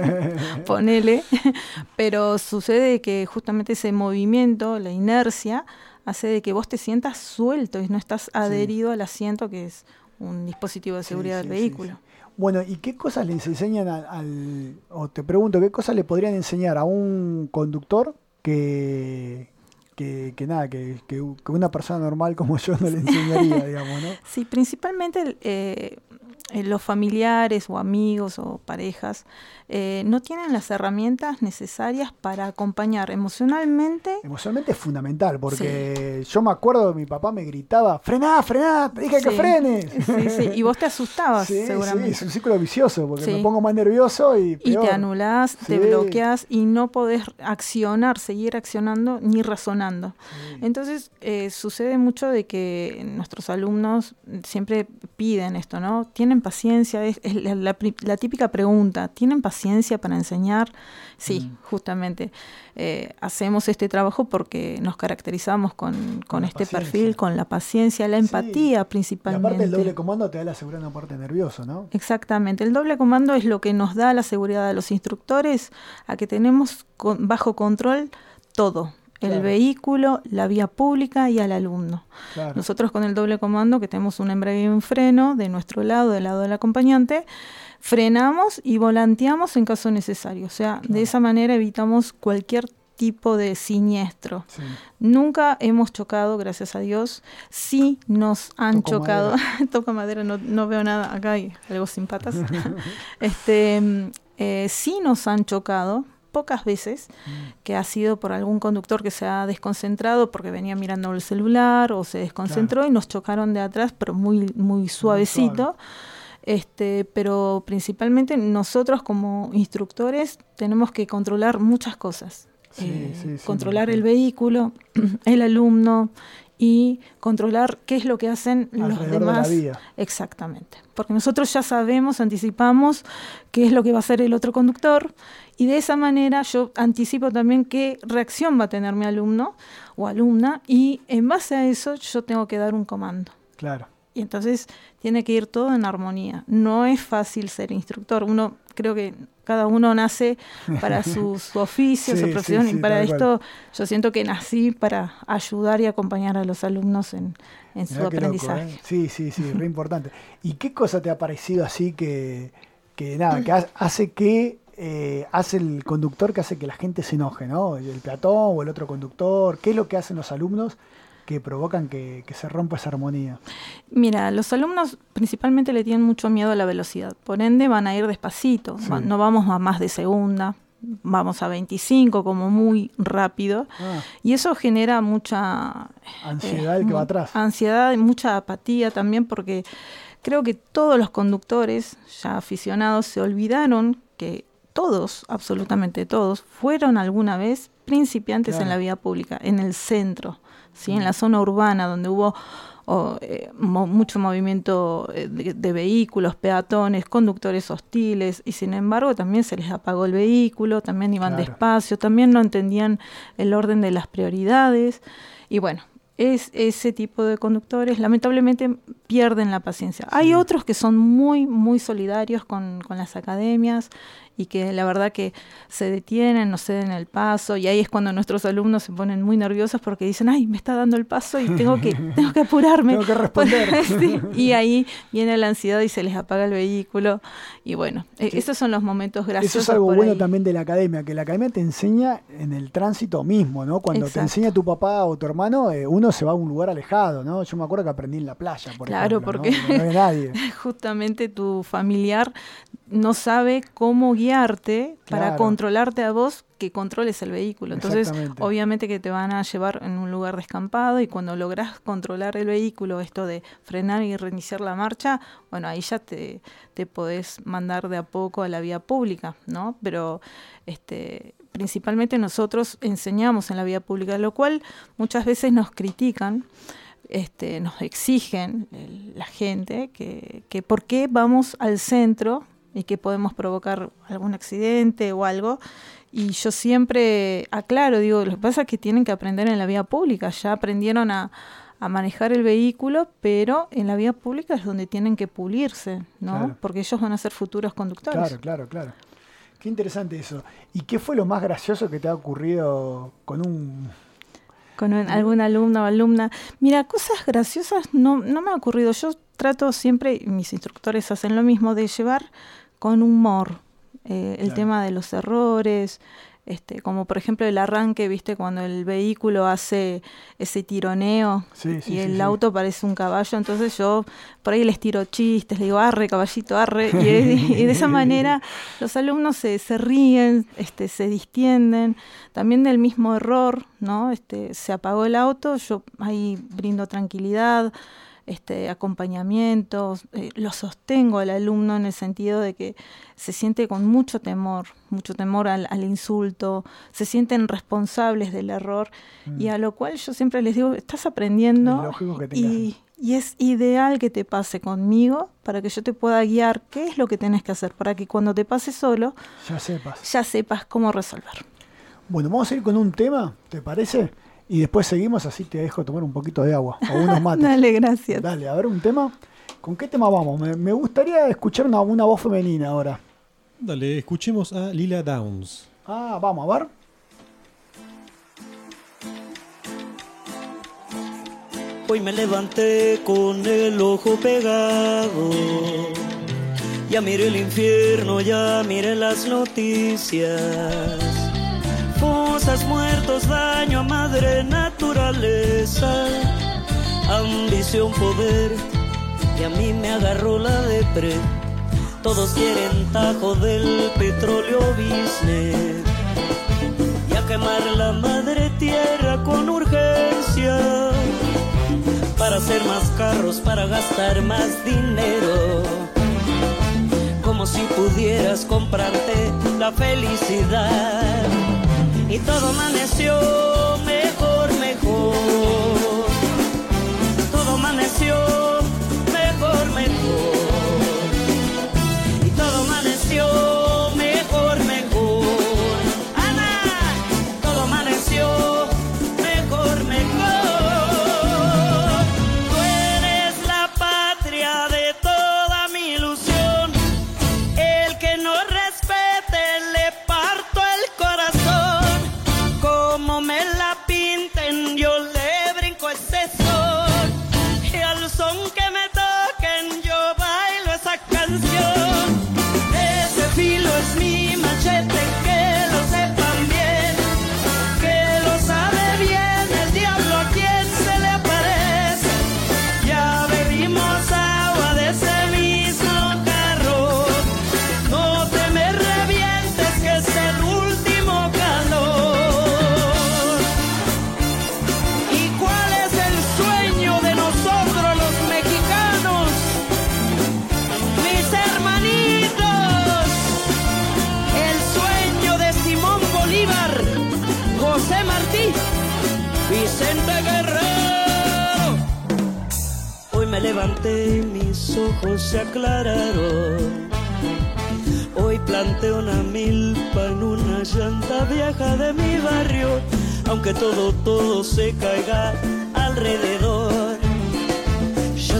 ponele, pero sucede que justamente ese movimiento, la inercia, hace de que vos te sientas suelto y no estás adherido al asiento, que es un dispositivo de seguridad sí, del sí, vehículo. sí. Bueno, ¿y qué cosas les enseñan al, al- o te pregunto, qué cosas le podrían enseñar a un conductor que, que, que nada, que, que, que una persona normal como yo no le enseñaría, digamos, ¿no? Sí, principalmente eh, eh, los familiares o amigos o parejas eh, no tienen las herramientas necesarias para acompañar emocionalmente. Emocionalmente es fundamental, porque yo me acuerdo, mi papá me gritaba, frená, frená, te dije que Sí. frenes. Sí, sí, y vos te asustabas Sí, seguramente. sí, es un círculo vicioso, porque Sí. me pongo más nervioso y Y peor. te anulás, te Sí. bloqueas y no podés accionar, seguir accionando ni razonando. Entonces eh, sucede mucho de que nuestros alumnos siempre piden esto, ¿no? ¿Tienen paciencia? Es, es la, la pri- la típica pregunta, ¿tienen paciencia para enseñar? Sí, justamente. Eh, hacemos este trabajo porque nos caracterizamos con, con la este paciencia. perfil, con la paciencia, la empatía Y principalmente. aparte el doble comando te da la seguridad en una parte nervioso, ¿no? Exactamente, el doble comando es lo que nos da la seguridad a los instructores a que tenemos con- bajo control todo, el Claro. vehículo, la vía pública y al alumno. Claro. Nosotros con el doble comando, que tenemos un embrague y un freno de nuestro lado, del lado del acompañante, frenamos y volanteamos en caso necesario. O sea, de esa manera evitamos cualquier tipo de siniestro. Sí. Nunca hemos chocado, gracias a Dios. Sí nos han Toco chocado. madera. Toca madera, no, no veo nada. Acá hay algo sin patas. este, mm, eh, sí nos han chocado, pocas veces, que ha sido por algún conductor que se ha desconcentrado porque venía mirando el celular o se desconcentró y nos chocaron de atrás, pero muy, muy suavecito. Este, pero principalmente nosotros como instructores tenemos que controlar muchas cosas. Sí, Eh, sí, sí, controlar me el vehículo, el alumno y controlar qué es lo que hacen los Alrededor de la demás. vía. Exactamente. Porque nosotros ya sabemos, anticipamos qué es lo que va a hacer el otro conductor y de esa manera yo anticipo también qué reacción va a tener mi alumno o alumna y en base a eso yo tengo que dar un comando. Claro. Y entonces tiene que ir todo en armonía. No es fácil ser instructor. Uno, creo que cada uno nace para su, su oficio, Sí, su sí, profesión. sí, y para tal esto yo siento que nací para ayudar y acompañar a los alumnos en, en su Mirá qué loco, aprendizaje. ¿eh? Sí, sí, sí, re importante. ¿Y qué cosa te ha parecido así que, que nada, que ha- hace que eh, hace el conductor que hace que la gente se enoje, ¿no? El peatón o el otro conductor. ¿Qué es lo que hacen los alumnos que provocan que, que se rompa esa armonía? Mira, los alumnos principalmente le tienen mucho miedo a la velocidad, por ende van a ir despacito, Sí. Va- no vamos a más de segunda, vamos a veinticinco como muy rápido, Ah, y eso genera mucha ansiedad eh, el que va mu- atrás. ansiedad y mucha apatía también, porque creo que todos los conductores ya aficionados se olvidaron que todos, absolutamente todos, fueron alguna vez principiantes Claro. en la vía pública, en el centro, ¿sí? Mm. En la zona urbana donde hubo o, eh, mo- mucho movimiento eh, de, de vehículos, peatones, conductores hostiles, y sin embargo también se les apagó el vehículo, también iban Claro. despacio, también no entendían el orden de las prioridades, y bueno, es ese tipo de conductores, lamentablemente pierden la paciencia. Hay otros que son muy, muy solidarios con, con las academias y que la verdad que se detienen, no ceden el paso, y ahí es cuando nuestros alumnos se ponen muy nerviosos porque dicen, ay, me está dando el paso y tengo que, tengo que apurarme. Tengo que responder. Sí, y ahí viene la ansiedad y se les apaga el vehículo. Y bueno, sí. esos son los momentos graciosos. Eso es algo bueno ahí. También de la academia, que la academia te enseña en el tránsito mismo, ¿no? Cuando Exacto. te enseña tu papá o tu hermano, eh, uno se va a un lugar alejado, ¿no? Yo me acuerdo que aprendí en la playa, por claro, ejemplo. Claro, porque ¿no? No había nadie. Justamente tu familiar no sabe cómo guiarte para claro. controlarte a vos, que controles el vehículo. Entonces, obviamente que te van a llevar en un lugar descampado, y cuando lográs controlar el vehículo, esto de frenar y reiniciar la marcha, bueno, ahí ya te, te podés mandar de a poco a la vía pública, ¿no? Pero este, principalmente nosotros enseñamos en la vía pública, lo cual muchas veces nos critican. Este, nos exigen el, la gente que, que por qué vamos al centro y que podemos provocar algún accidente o algo, y yo siempre aclaro, digo, lo que pasa es que tienen que aprender en la vía pública, ya aprendieron a, a manejar el vehículo, pero en la vía pública es donde tienen que pulirse, ¿no? Claro. Porque ellos van a ser futuros conductores. Claro, claro, claro. Qué interesante eso. ¿Y qué fue lo más gracioso que te ha ocurrido con un... con un, algún alumno o alumna? Mira, cosas graciosas no, no me ha ocurrido. Yo trato siempre, y mis instructores hacen lo mismo, de llevar con humor eh, el claro. tema de los errores, este, como por ejemplo el arranque, viste, cuando el vehículo hace ese tironeo sí, sí, y el sí, auto sí. parece un caballo, entonces yo por ahí les tiro chistes, les digo, arre, caballito, arre, y, y de esa manera los alumnos se, se ríen, este, se distienden, también del mismo error, ¿no? Este, se apagó el auto, yo ahí brindo tranquilidad, este, acompañamiento, eh, lo sostengo al alumno en el sentido de que se siente con mucho temor, mucho temor al, al insulto, se sienten responsables del error, mm. y a lo cual yo siempre les digo, estás aprendiendo y, y es ideal que te pase conmigo para que yo te pueda guiar qué es lo que tenés que hacer, para que cuando te pase solo, ya sepas, ya sepas cómo resolver. Bueno, vamos a ir con un tema, ¿te parece? Y después seguimos, así te dejo tomar un poquito de agua o unos mates. Dale, gracias. Dale, a ver un tema. ¿Con qué tema vamos? Me, me gustaría escuchar una, una voz femenina ahora. Dale, escuchemos a Lila Downs. Ah, vamos a ver. Hoy me levanté con el ojo pegado. Ya miré el infierno, ya miré las noticias. Fosas, muertos, daño a madre naturaleza, ambición, poder, y a mí me agarró la depre. Todos quieren tajo del petróleo business y a quemar la madre tierra con urgencia para hacer más carros, para gastar más dinero, como si pudieras comprarte la felicidad. Y todo amaneció mejor, mejor. Todo amaneció mejor, mejor. Y todo amaneció mejor, mejor. Ana, todo amaneció mejor, mejor. Tú eres la patria de toda mi ilusión. El que no respete le parto el corazón. Como me la pinten, yo le brinco ese son. Y al son que me toquen, yo bailo esa canción. Ese filo es mi machete, que lo sepan bien, que lo sabe bien el diablo a quien se le aparece. Ya bebimos agua de ese mismo carro. No te me revientes, que es el último calor. José Martí, Vicente Guerrero. Hoy me levanté y mis ojos se aclararon. Hoy planté una milpa en una llanta vieja de mi barrio. Aunque todo, todo se caiga alrededor, yo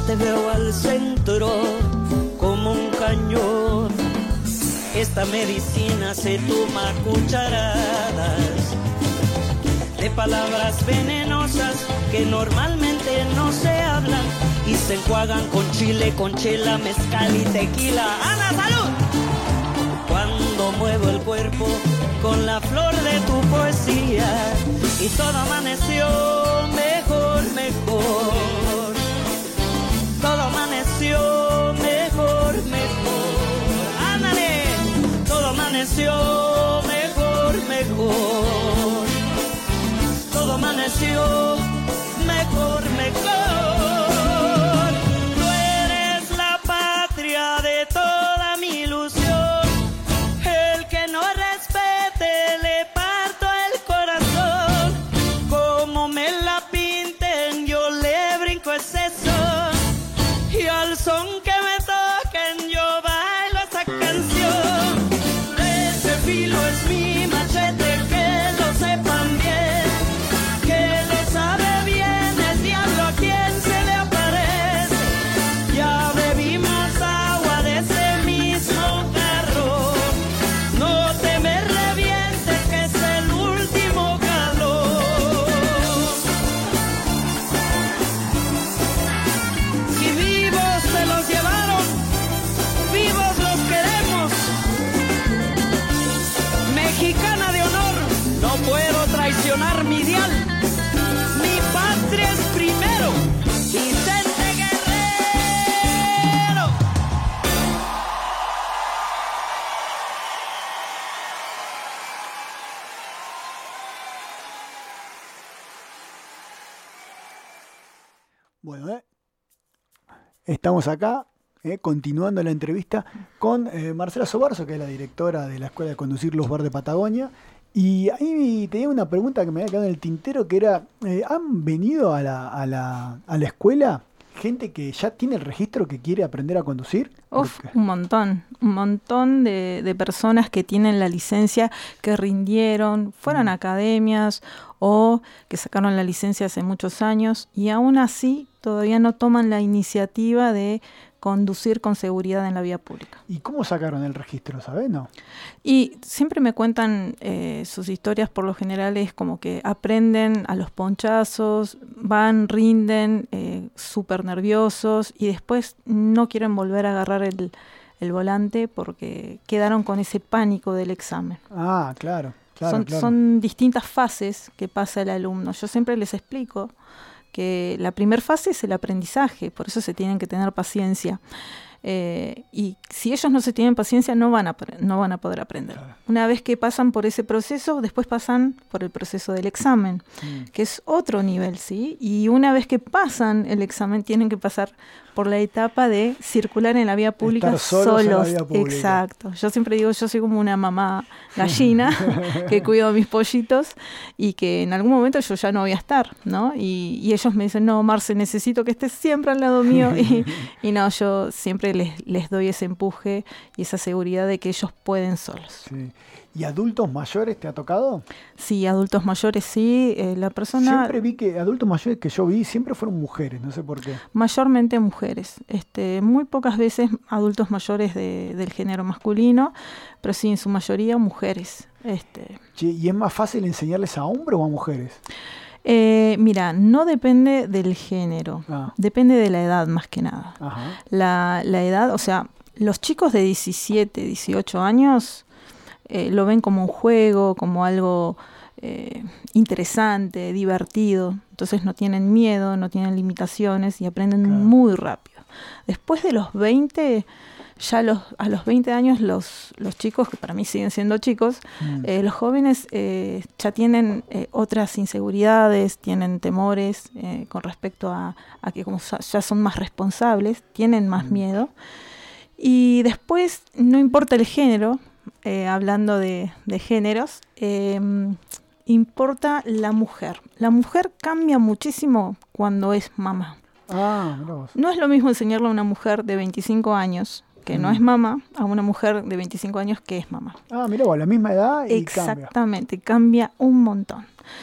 te veo al centro como un cañón. Esta medicina se toma a cucharadas de palabras venenosas que normalmente no se hablan y se enjuagan con chile, con chela, mezcal y tequila. ¡Ana, salud! Cuando muevo el cuerpo con la flor de tu poesía y todo amaneció mejor, mejor. Todo amaneció mejor, mejor. ¡Ándale! Todo amaneció mejor, mejor. Todo amaneció mejor, mejor. Tú eres la patria de toda mi ilusión. El que no respete le parto el corazón. Como me la pinten yo le brinco ese son. Y al son que me toquen yo bailo esa canción. Ese filo es mi machete, que lo sepan bien. Que lo sabe bien el diablo a quien se le aparece. Ya bebimos agua de ese mismo carro. No te me revientes que es el último calor. Si vivos se los llevaron, vivos los queremos. Mexicana de honor, no puedo traicionar mi dial. Mi patria es primero. Vicente Guerrero. Bueno, eh, estamos acá eh, continuando la entrevista con eh, Marcela Sobarzo, que es la directora de la Escuela de Conducir Luz Verde Patagonia. Y ahí tenía una pregunta que me había quedado en el tintero, que era, eh, ¿han venido a la, a, la, a la escuela gente que ya tiene el registro que quiere aprender a conducir? Uf, Porque... un montón, un montón de, de personas que tienen la licencia, que rindieron, fueron a academias o que sacaron la licencia hace muchos años y aún así todavía no toman la iniciativa de conducir con seguridad en la vía pública. ¿Y cómo sacaron el registro, sabes? ¿No? Y siempre me cuentan eh, sus historias, por lo general es como que aprenden a los ponchazos, van, rinden, eh, súper nerviosos y después no quieren volver a agarrar el, el volante porque quedaron con ese pánico del examen. Ah, claro. claro, son, claro. son distintas fases que pasa el alumno. Yo siempre les explico que la primera fase es el aprendizaje, por eso se tienen que tener paciencia. Eh, y si ellos no se tienen paciencia, no van a, no van a poder aprender. Claro. Una vez que pasan por ese proceso, después pasan por el proceso del examen, mm. que es otro nivel, ¿sí? Y una vez que pasan el examen, tienen que pasar por la etapa de circular en la vía pública Estar solos. solos. En la vía pública. Exacto. Yo siempre digo, yo soy como una mamá gallina que cuido a mis pollitos y que en algún momento yo ya no voy a estar, ¿no? Y, y ellos me dicen, no, Marce, necesito que estés siempre al lado mío. y, y no, yo siempre les, les doy ese empuje y esa seguridad de que ellos pueden solos. Sí. ¿Y adultos mayores te ha tocado? Sí, adultos mayores sí. Eh, la persona... Siempre vi que adultos mayores que yo vi siempre fueron mujeres, no sé por qué. Mayormente mujeres. Este, muy pocas veces adultos mayores de, del género masculino, pero sí en su mayoría mujeres. Este. ¿Y es más fácil enseñarles a hombres o a mujeres? Eh, mira, no depende del género, ah. depende de la edad más que nada. Ajá. La, la edad, o sea, los chicos de diecisiete, dieciocho años... Eh, lo ven como un juego, como algo eh, interesante, divertido. Entonces no tienen miedo, no tienen limitaciones y aprenden claro. muy rápido. Después de los veinte, ya los, a los veinte años los, los chicos, que para mí siguen siendo chicos, mm. eh, los jóvenes eh, ya tienen eh, otras inseguridades, tienen temores eh, con respecto a, a que como ya son más responsables, tienen más mm. miedo. Y después, no importa el género, Eh, hablando de, de géneros, eh, importa la mujer. La mujer cambia muchísimo cuando es mamá. Ah, no. No es lo mismo enseñarle a una mujer de veinticinco años que Mm. no es mamá a una mujer de veinticinco años que es mamá. Ah, mira, vos, la misma edad y Exactamente, cambia. cambia un montón.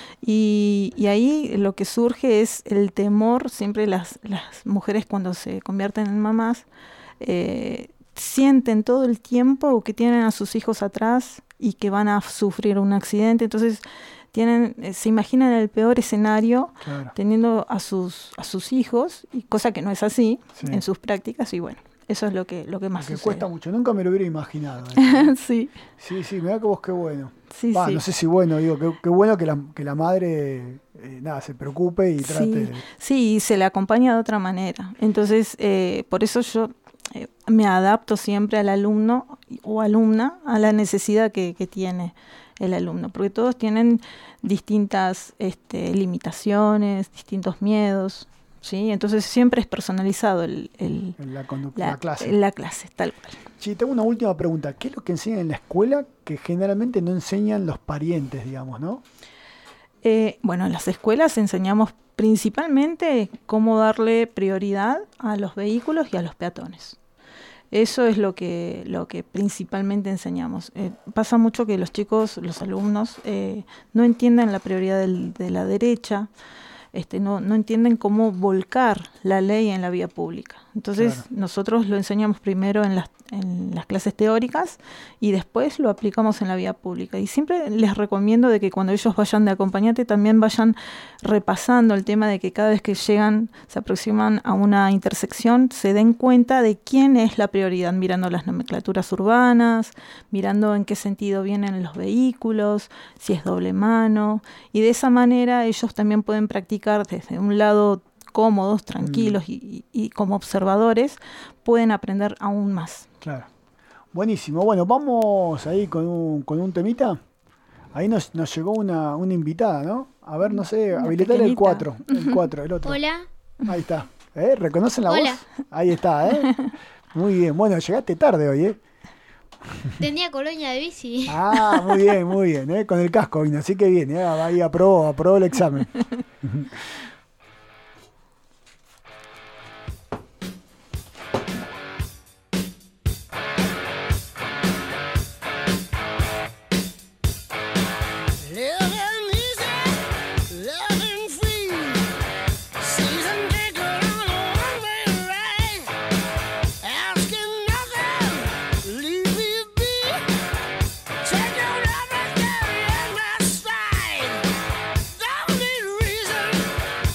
Y, y ahí lo que surge es el temor, siempre las, las mujeres cuando se convierten en mamás, eh, sienten todo el tiempo que tienen a sus hijos atrás y que van a sufrir un accidente, entonces tienen, eh, se imaginan el peor escenario Claro. teniendo a sus, a sus hijos, y cosa que no es así Sí. en sus prácticas, y bueno, eso es lo que, lo que más Que sucede. cuesta mucho, nunca me lo hubiera imaginado. ¿eh? Sí. Sí, sí, mirá que vos qué bueno. Sí, Va, sí. No sé si bueno, digo, qué, qué bueno que la, que la madre eh, nada, se preocupe y trate Sí, de... sí, y se le acompaña de otra manera. Entonces, eh, por eso yo eh, me adapto siempre al alumno o alumna a la necesidad que, que tiene el alumno, porque todos tienen distintas este, limitaciones, distintos miedos, ¿sí? Entonces siempre es personalizado el, el- La, condu- la, la clase. la clase, tal cual. Sí, tengo una última pregunta. ¿Qué es lo que enseñan en la escuela que generalmente no enseñan los parientes, digamos, no? Eh, bueno, en las escuelas enseñamos principalmente cómo darle prioridad a los vehículos y a los peatones. Eso es lo que, lo que principalmente enseñamos. Eh, pasa mucho que los chicos, los alumnos, eh, no entienden la prioridad del- de la derecha, este, no, no entienden cómo volcar la ley en la vía pública. Entonces, Claro. nosotros lo enseñamos primero en las, en las clases teóricas y después lo aplicamos en la vía pública. Y siempre les recomiendo de que cuando ellos vayan de acompañante también vayan repasando el tema de que cada vez que llegan, se aproximan a una intersección, se den cuenta de quién es la prioridad, mirando las nomenclaturas urbanas, mirando en qué sentido vienen los vehículos, si es doble mano, y de esa manera ellos también pueden practicar desde un lado cómodos, tranquilos y, y- y como observadores pueden aprender aún más. Claro. Buenísimo. Bueno, vamos ahí con un, con un temita. Ahí nos, nos llegó una, una invitada, ¿no? A ver, no sé, Una habilitar el pequeñita. cuatro. El cuatro, el otro. Hola. Ahí está. ¿Eh? ¿Reconocen la Hola. voz? Ahí está, ¿eh? Muy bien. Bueno, llegaste tarde hoy, ¿eh? Tenía colonia de bici. Ah, muy bien, muy bien, ¿eh? Con el casco vino, así que bien, ¿eh? Ahí aprobó, aprobó el examen. Living easy, loving free. Season ticket on a one-way ride. Asking nothing, leave me be. Take your everything in my stride. Don't need reason,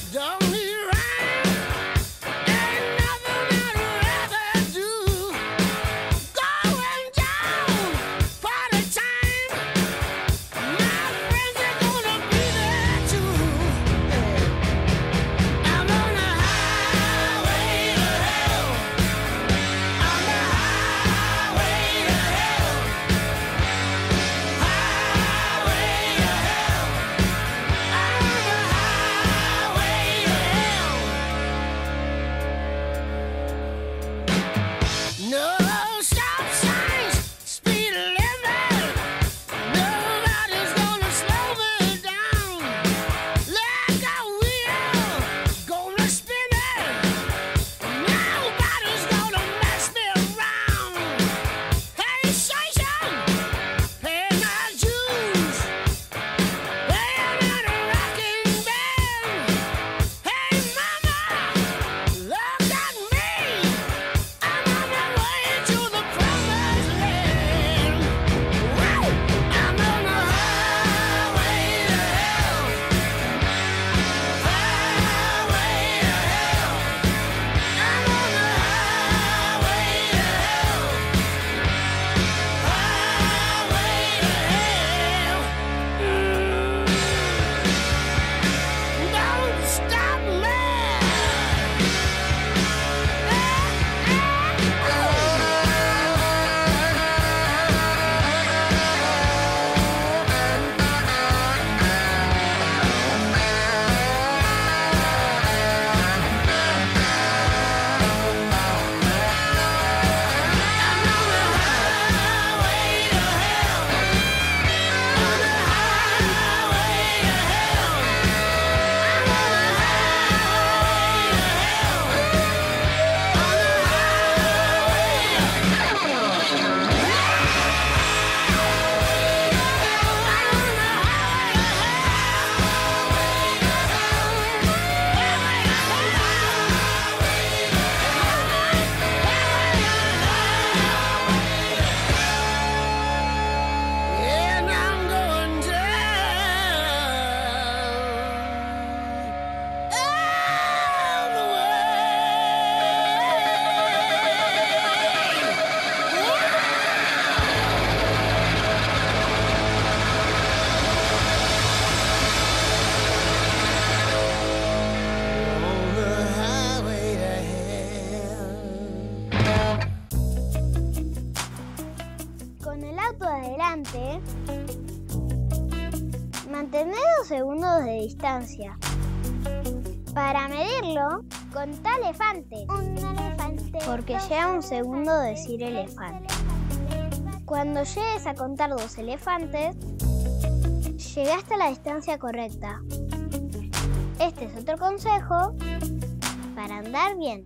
segundos de distancia. Para medirlo, contá elefante. Un elefante. Porque lleva un segundo decir elefante. Cuando llegues a contar dos elefantes, llegaste a la distancia correcta. Este es otro consejo para andar bien.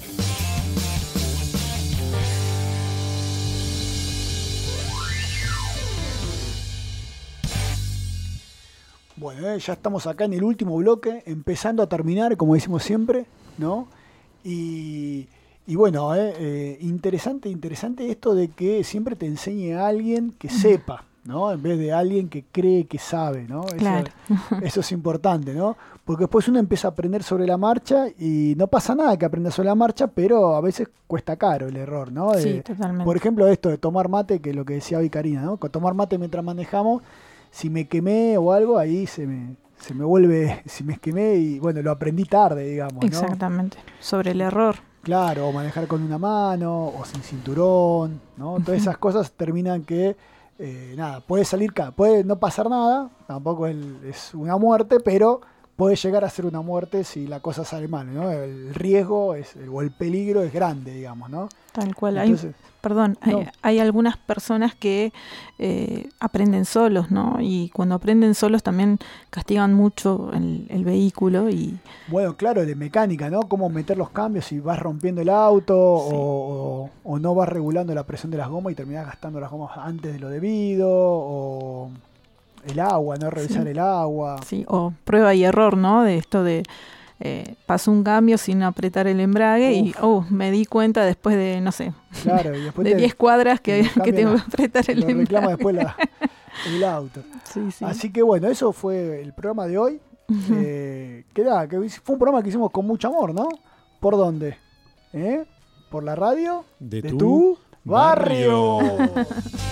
Bueno, eh, ya estamos acá en el último bloque, empezando a terminar, como decimos siempre, ¿no? Y, y bueno, eh, eh, interesante, interesante esto de que siempre te enseñe a alguien que sepa, ¿no? En vez de alguien que cree que sabe, ¿no? Eso, claro. Eso es importante, ¿no? Porque después uno empieza a aprender sobre la marcha y no pasa nada que aprenda sobre la marcha, pero a veces cuesta caro el error, ¿no? De, sí, totalmente. Por ejemplo, esto de tomar mate, que es lo que decía hoy Karina, ¿no? Con tomar mate mientras manejamos, si me quemé o algo, ahí se me, se me vuelve, si me quemé y bueno, lo aprendí tarde, digamos, ¿no? Exactamente, sobre el error. Claro, o manejar con una mano, o sin cinturón, ¿no? Todas esas cosas terminan que, eh, nada, puede salir, puede no pasar nada, tampoco es, es una muerte, pero puede llegar a ser una muerte si la cosa sale mal, ¿no? El riesgo es, o el peligro es grande, digamos, ¿no? Tal cual. Entonces, hay, perdón, no. hay, hay algunas personas que eh, aprenden solos, ¿no? Y cuando aprenden solos también castigan mucho el, el vehículo y... Bueno, claro, de mecánica, ¿no? Cómo meter los cambios, si vas rompiendo el auto sí. o, o, o no vas regulando la presión de las gomas y terminás gastando las gomas antes de lo debido, o... el agua, no revisar sí. el agua. Sí, o prueba y error, ¿no? De esto de eh, paso un cambio sin apretar el embrague Uf. y oh, me di cuenta después de, no sé, claro, y después de diez cuadras que, que tengo la, que apretar el embrague. Reclama después la, el auto. Sí, sí. Así que bueno, eso fue el programa de hoy. Uh-huh. eh, que, da, que fue un programa que hicimos con mucho amor, ¿no? ¿Por dónde? ¿Eh? ¿Por la radio? De, de tu, tu barrio. barrio.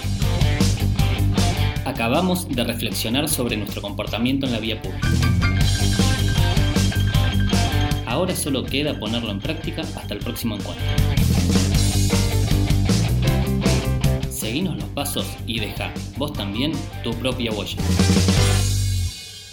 Acabamos de reflexionar sobre nuestro comportamiento en la vía pública. Ahora solo queda ponerlo en práctica hasta el próximo encuentro. Seguinos los pasos y deja, vos también, tu propia huella.